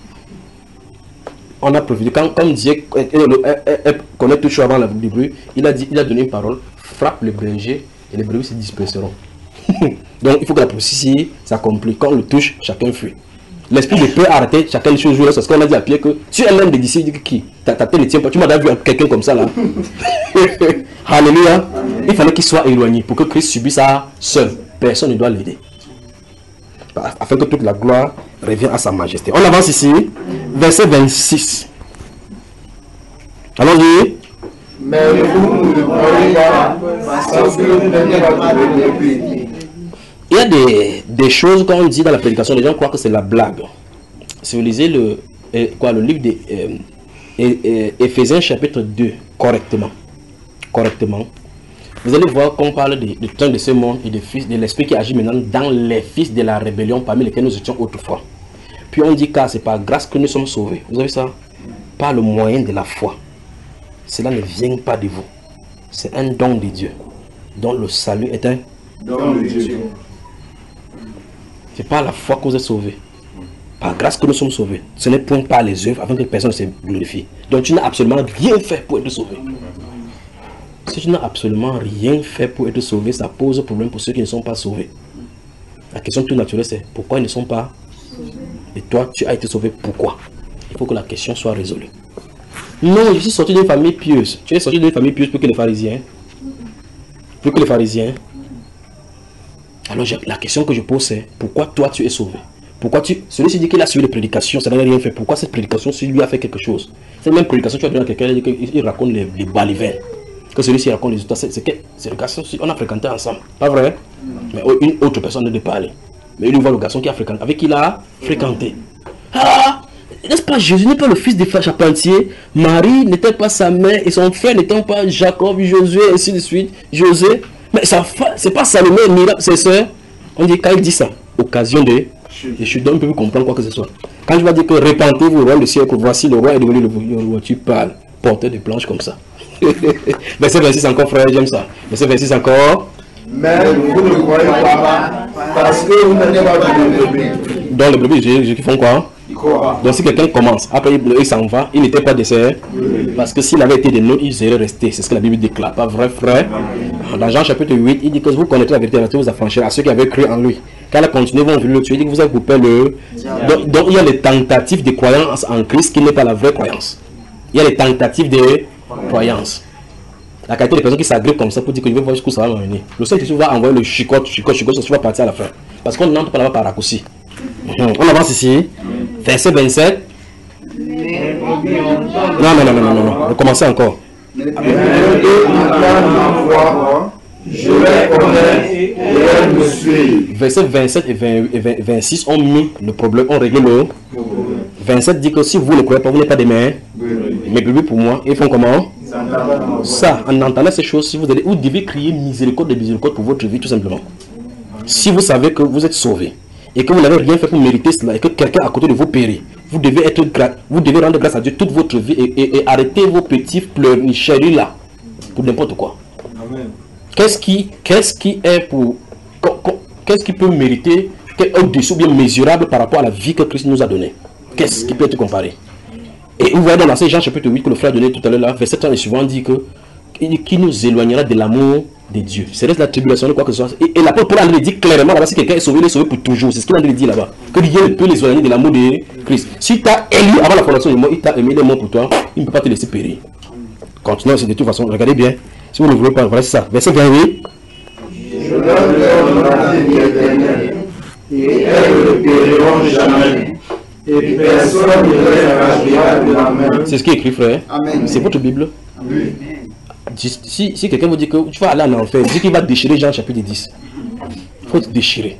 On a prévu, quand, comme Dieu connaît tout chaud avant la début, il a dit, il a donné une parole, frappe le berger et les brebis se disperseront. Donc, il faut que la prophétie s'accomplisse. Quand on le touche, chacun fuit. L'esprit de peur a arrêté chacun des choses. Parce qu'on a dit à Pierre que tu es l'un des disciples, il dit qui? Ta tête ne tient pas. Tu m'as vu quelqu'un comme ça là. Alléluia. Il fallait qu'il soit éloigné pour que Christ subisse ça seul. Personne ne doit l'aider. Afin que toute la gloire revienne à sa majesté. On avance ici. Verset vingt-six. Allons-y. Mais vous ne croyez pas parce que vous n'êtes pas de l'épée. Il y a des, des choses qu'on dit dans la prédication, les gens croient que c'est la blague. Si vous lisez le, euh, quoi, le livre d'Éphésiens chapitre deux correctement, correctement, vous allez voir qu'on parle du de, temps de ce monde et de, de l'esprit qui agit maintenant dans les fils de la rébellion parmi lesquels nous étions autrefois. Puis on dit car c'est par grâce que nous sommes sauvés. Vous avez ça? Par le moyen de la foi. Cela ne vient pas de vous. C'est un don de Dieu, dont le salut est un don de Dieu. C'est par la foi que vous êtes sauvés. Par grâce que nous sommes sauvés. Ce n'est point par les œuvres afin que personne ne se glorifie. Donc tu n'as absolument rien fait pour être sauvé. Si tu n'as absolument rien fait pour être sauvé, ça pose problème pour ceux qui ne sont pas sauvés. La question tout naturelle c'est pourquoi ils ne sont pas sauvés. Et toi tu as été sauvé, pourquoi? Il faut que la question soit résolue. Non, je suis sorti d'une famille pieuse. Tu es sorti d'une famille pieuse plus que les pharisiens. Plus que les pharisiens. Alors la question que je pose c'est pourquoi toi tu es sauvé? Pourquoi tu... Celui-ci dit qu'il a suivi les prédications, ça n'a rien fait. Pourquoi cette prédication sur lui a fait quelque chose? Cette même prédication tu as donné à quelqu'un, il raconte les, les balivins. Que celui-ci raconte les résultats. C'est que c'est le garçon, on a fréquenté ensemble. Pas vrai? Mais une autre personne ne peut pas aller. Mais il voit le garçon qui a fréquenté, avec qui il a fréquenté. Ah! N'est-ce pas Jésus n'est pas le fils de charpentier? Marie n'était pas sa mère et son frère n'était pas Jacob, Josué, et ainsi de suite. José. Mais c'est pas Salomé, Mira, ses soeurs. On dit, quand il dit ça, occasion de... Je suis donc plus comprendre quoi que ce soit. Quand je vais dire que répentez-vous, roi du ciel, que voici le roi est devenu le roi, tu parles, porteur de planches comme ça. Verset vingt-six encore, frère, j'aime ça. Verset vingt-six encore. Mais vous ne croyez pas parce que vous n'êtes pas de brebis. Dans les brebis, Jésus qui font quoi? Donc si quelqu'un commence, après il s'en va, il n'était pas de ses, parce que s'il avait été de nous, il serait resté. C'est ce que la Bible déclare, pas vrai frère? Dans Jean chapitre huit, il dit que vous connaîtrez la vérité, la vérité vous affranchira à ceux qui avaient cru en lui. Quand il a continué, vont le tuer, il dit que vous avez coupé le... Donc, donc il y a les tentatives de croyance en Christ qui n'est pas la vraie croyance. Il y a les tentatives de croyance. La qualité des personnes qui s'agrippent comme ça pour dire que je vais voir jusqu'où ça va m'amener. Le Saint Jésus va envoyer le chicote, chicote, chicote, ça va partir à la fin. Parce qu'on n'entre pas là-bas par raccourci. On avance ici. Verset vingt-sept. Non, non, non, non, non, non. Recommencez encore. Je les connais et elles me suivent. Verset vingt-sept et, vingt, et vingt, vingt-six ont mis le problème, ont réglé le. vingt-sept dit que si vous ne le croyez pas, vous n'êtes pas des mains. Mais bébés pour moi, ils font comment? Ça, en entendant ces choses, si vous allez, vous devez crier miséricorde de miséricorde pour votre vie, tout simplement. Si vous savez que vous êtes sauvé et que vous n'avez rien fait pour mériter cela et que quelqu'un à côté de vous périt, vous devez être vous devez rendre grâce à Dieu toute votre vie et, et, et arrêter vos petits pleurnicheries là pour n'importe quoi. Qu'est-ce qui, qu'est-ce qui est pour qu'est-ce qui peut mériter, au-dessus bien mesurable par rapport à la vie que Christ nous a donnée? Qu'est-ce qui peut être comparé? Et vous voyez dans la Jean chapitre huit que le frère a donné tout à l'heure, là, verset trente et suivant, dit que qui nous éloignera de l'amour de Dieu. C'est la tribulation de quoi que ce soit. Et, et l'apôtre Paul a dit clairement là-bas, si quelqu'un est sauvé, il est sauvé pour toujours. C'est ce qu'il a dit là-bas. Que Dieu ne peut les éloigner de l'amour de Christ. Si tu as élu avant la fondation du monde, il t'a aimé les mots pour toi, il ne peut pas te laisser périr. Continuons, c'est de toute façon, regardez bien. Si vous ne voulez pas, voilà, c'est ça. Verset vingt-huit. Je leur donne la vie éternelle, et elles ne périront jamais. Et personne ne les arrachera de la main. C'est ce qui est écrit, frère. C'est votre Bible. Oui. Si, si quelqu'un vous dit que tu vas aller en enfer, dit qu'il va déchirer Jean chapitre dix. Il faut te déchirer.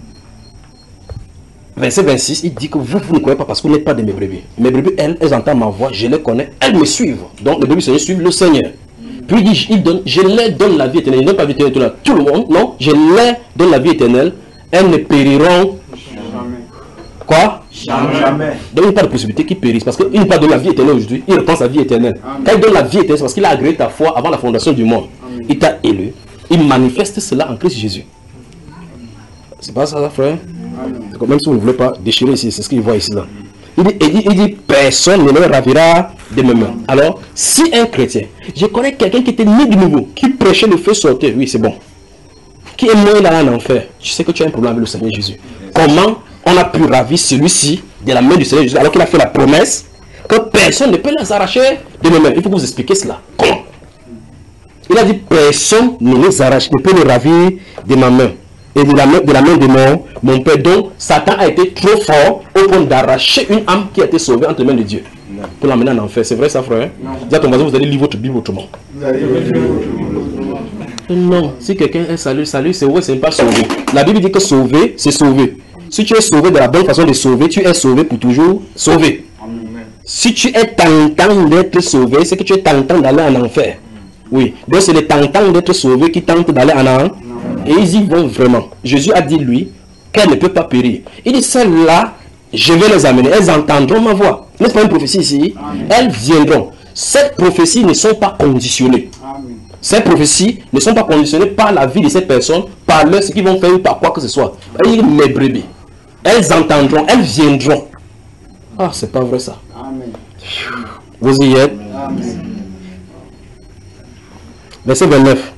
Verset vingt-six, il dit que vous, vous ne croyez pas parce que vous n'êtes pas de mes brebis. Mes brebis, elles, elles entendent ma voix, je les connais, elles me suivent. Donc les brebis Seigneur suivent le Seigneur. Puis il dit, il donne, je leur donne la vie éternelle. Je ne donne pas la vie éternelle à tout le monde, non. Je leur donne la vie éternelle. Elles ne périront. Jamais. Quoi? Jamais. Donc il n'y a pas de possibilité qu'ils périssent. Parce qu'il ne pas donne la vie éternelle aujourd'hui, il repense la vie éternelle. Amen. Quand il donne la vie éternelle, c'est parce qu'il a agréé ta foi avant la fondation du monde. Amen. Il t'a élu. Il manifeste cela en Christ Jésus. C'est pas ça, frère? Amen. Même si vous ne voulez pas déchirer ici, c'est ce qu'il voit ici. Là. Il dit, il dit, il dit personne ne me ravira de mes mains. Alors, si un chrétien, je connais quelqu'un qui était né de nouveau, qui prêchait le feu sortait, oui, c'est bon. Qui est mort dans un enfer, tu sais que tu as un problème avec le Seigneur Jésus. Comment on a pu ravir celui-ci de la main du Seigneur Jésus alors qu'il a fait la promesse que personne ne peut les arracher de mes mains? Il faut vous expliquer cela. Comment? Il a dit personne ne les arrache, ne peut les ravir de ma main. Et de la main de, la main de mon, mon Père. Donc Satan a été trop fort au point d'arracher une âme qui a été sauvée entre les mains de Dieu. Non. Pour l'emmener en enfer. C'est vrai ça, frère? Dis à ton voisin, vous allez lire votre Bible autrement. Vous allez lire votre Bible. Non, si quelqu'un est salut, salut, c'est vrai, c'est pas sauvé. La Bible dit que sauver, c'est sauver. Si tu es sauvé de la bonne façon de sauver, tu es sauvé pour toujours sauver. Amen. Si tu es tentant d'être sauvé, c'est que tu es tentant d'aller en enfer. Oui, donc c'est les tentants d'être sauvé qui tentent d'aller en enfer. Et ils y vont vraiment. Jésus a dit lui qu'elle ne peut pas périr. Il dit celles-là, je vais les amener. Elles entendront ma voix. N'est-ce pas une prophétie ici? Amen. Elles viendront. Ces prophéties ne sont pas conditionnées. Amen. Ces prophéties ne sont pas conditionnées par la vie de ces personnes, par leur, ce qu'ils vont faire, par quoi que ce soit. Et mes brebis, elles entendront, elles viendront. Ah, c'est pas vrai ça. Amen. Vous y êtes? Amen. Verset vingt-neuf.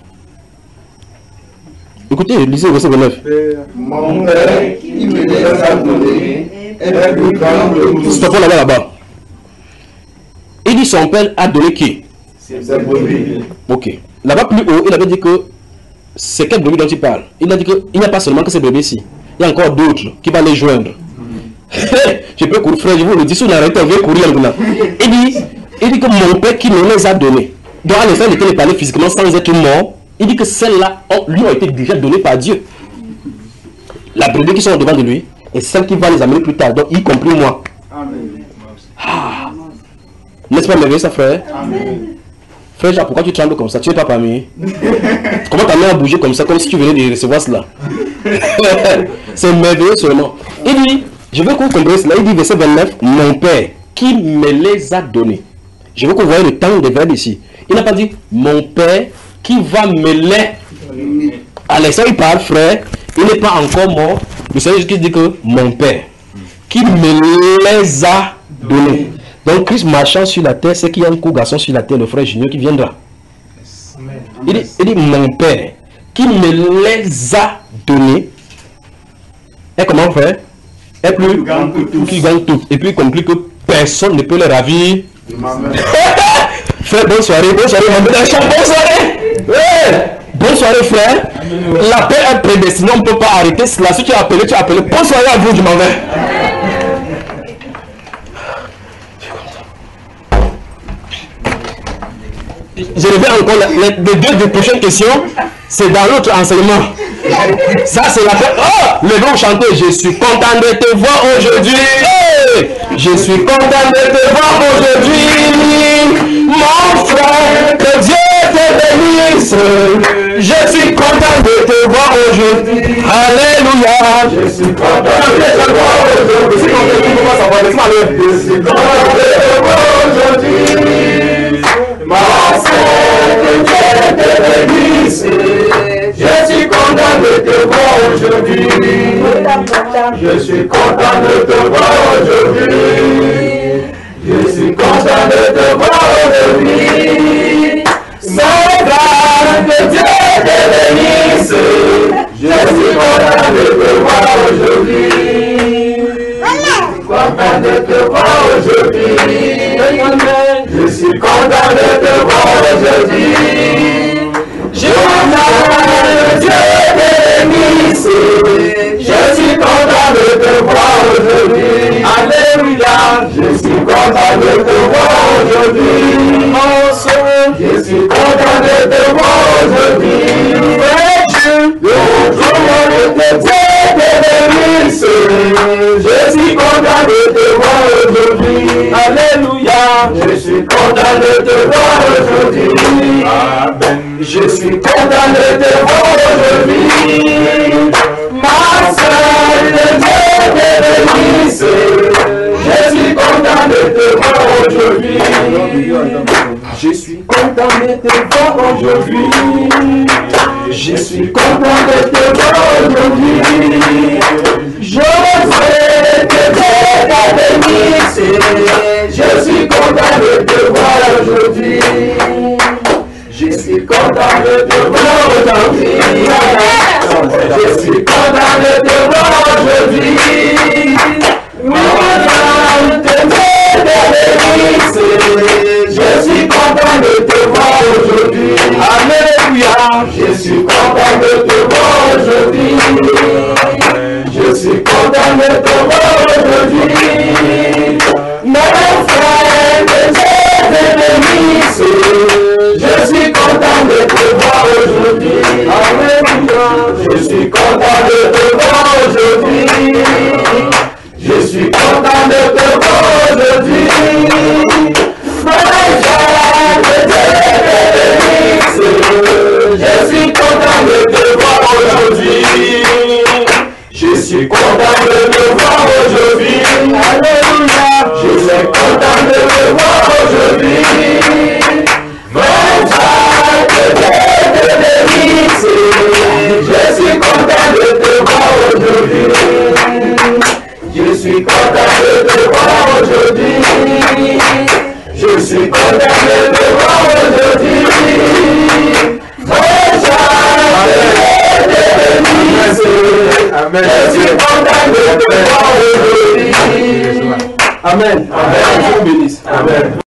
Écoutez, lisez le verset vingt-neuf. Mon Père qui me les a donnés est plus grand que tout. Stoppons là-bas, là-bas. Il dit son Père a donné qui? C'est brebis. Ok. Là-bas plus haut, il avait dit que c'est quel brebis dont il parle? Il a dit qu'il n'y a pas seulement que ces brebis ici. Il y a encore d'autres qui vont les joindre. Je peux courir, frère, je vous le dis, si vous n'arrêtez, vous courir maintenant. Il dit, il dit que mon Père qui me les a donnés. Donc à l'instant, il était parlé physiquement sans être mort. Il dit que celles-là, lui, ont été déjà données par Dieu. La brebis qui sont devant de lui, et celle qui va les amener plus tard, donc y compris moi. Amen. Ah. N'est-ce pas merveilleux ça, frère? Amen. Frère Jean, pourquoi tu trembles comme ça? Tu n'es pas parmi. Comment ta main a bougé comme ça, comme si tu venais de recevoir cela? C'est merveilleux seulement. Il dit, je veux que vous compreniez cela, il dit verset vingt-neuf, mon Père qui me les a donnés. Je veux que vous voyez le temps des verbes ici. Il n'a pas dit, mon Père qui va me les. À l'instant, il parle, frère, il n'est pas encore mort. Le Seigneur Jésus dit que mon Père qui me les a donnés. Donc Christ marchant sur la terre, c'est qu'il y a un coup garçon sur la terre, le frère Junior qui viendra. Il dit, il dit mon Père qui me les a donnés. Et comment frère? Et plus qui gagne tout. Et puis il conclut que personne ne peut les ravir. Frère, bonne soirée, bonne soirée, mon bonne soirée. Ouais. Bonne soirée frère. La paix est prédestinée, on ne peut pas arrêter cela. Si tu as appelé, tu as appelé. Bonne soirée à vous, je m'en vais. Je reviens encore, les, les deux, deux prochaines questions, c'est dans l'autre enseignement. Ça, c'est la paix. Oh, le groupe chanter, je suis content de te voir aujourd'hui. Hey, je suis content de te voir aujourd'hui. Mon frère, que Dieu te bénisse. Je suis content de te voir aujourd'hui. Alléluia. Je suis content de te voir aujourd'hui. Je suis content de te voir aujourd'hui. Mon frère, que Dieu te bénisse. Je suis content de te voir aujourd'hui. Je suis content de te voir aujourd'hui. Je suis content de te voir aujourd'hui. Sans grâce que Dieu te bénisse. Je suis content de te voir aujourd'hui. Content de te voir aujourd'hui. Je suis content de te voir aujourd'hui. Je m'appelle Dieu te bénisse. Je suis content de te voir aujourd'hui. Alléluia. Je suis content de te voir aujourd'hui. Je suis content de te voir aujourd'hui. Le jour de Dieu te bénisse. Je suis content de te voir aujourd'hui. Alléluia. Je suis content de te voir aujourd'hui. Amen. Je suis content de te voir aujourd'hui. Ma soeur, que Dieu te bénisse. Je suis content de te voir aujourd'hui. Je suis content de te voir aujourd'hui. Je suis content de te voir aujourd'hui. Je sais que Dieu t'a bénisse. Je suis content de te voir aujourd'hui. Je suis content de te voir aujourd'hui. Je suis content de te voir aujourd'hui. Je suis content de te voir aujourd'hui. Alléluia. Je suis content de te voir aujourd'hui. Je suis content de te voir aujourd'hui. Mon frère, que Dieu te bénisse. Je suis content de te voir aujourd'hui. Alléluia. Je suis content de te voir aujourd'hui. Je suis content de te voir aujourd'hui. Je suis content de te voir aujourd'hui. Je suis content de te voir aujourd'hui. Alléluia. Je suis content de te voir aujourd'hui. Mon Dieu, que Dieu te bénisse. Je suis content de te voir aujourd'hui. Je suis content de te voir aujourd'hui. Je suis content de te voir aujourd'hui. Amen. Je suis content de te voir aujourd'hui. Amen. Amen. Amen. Amen.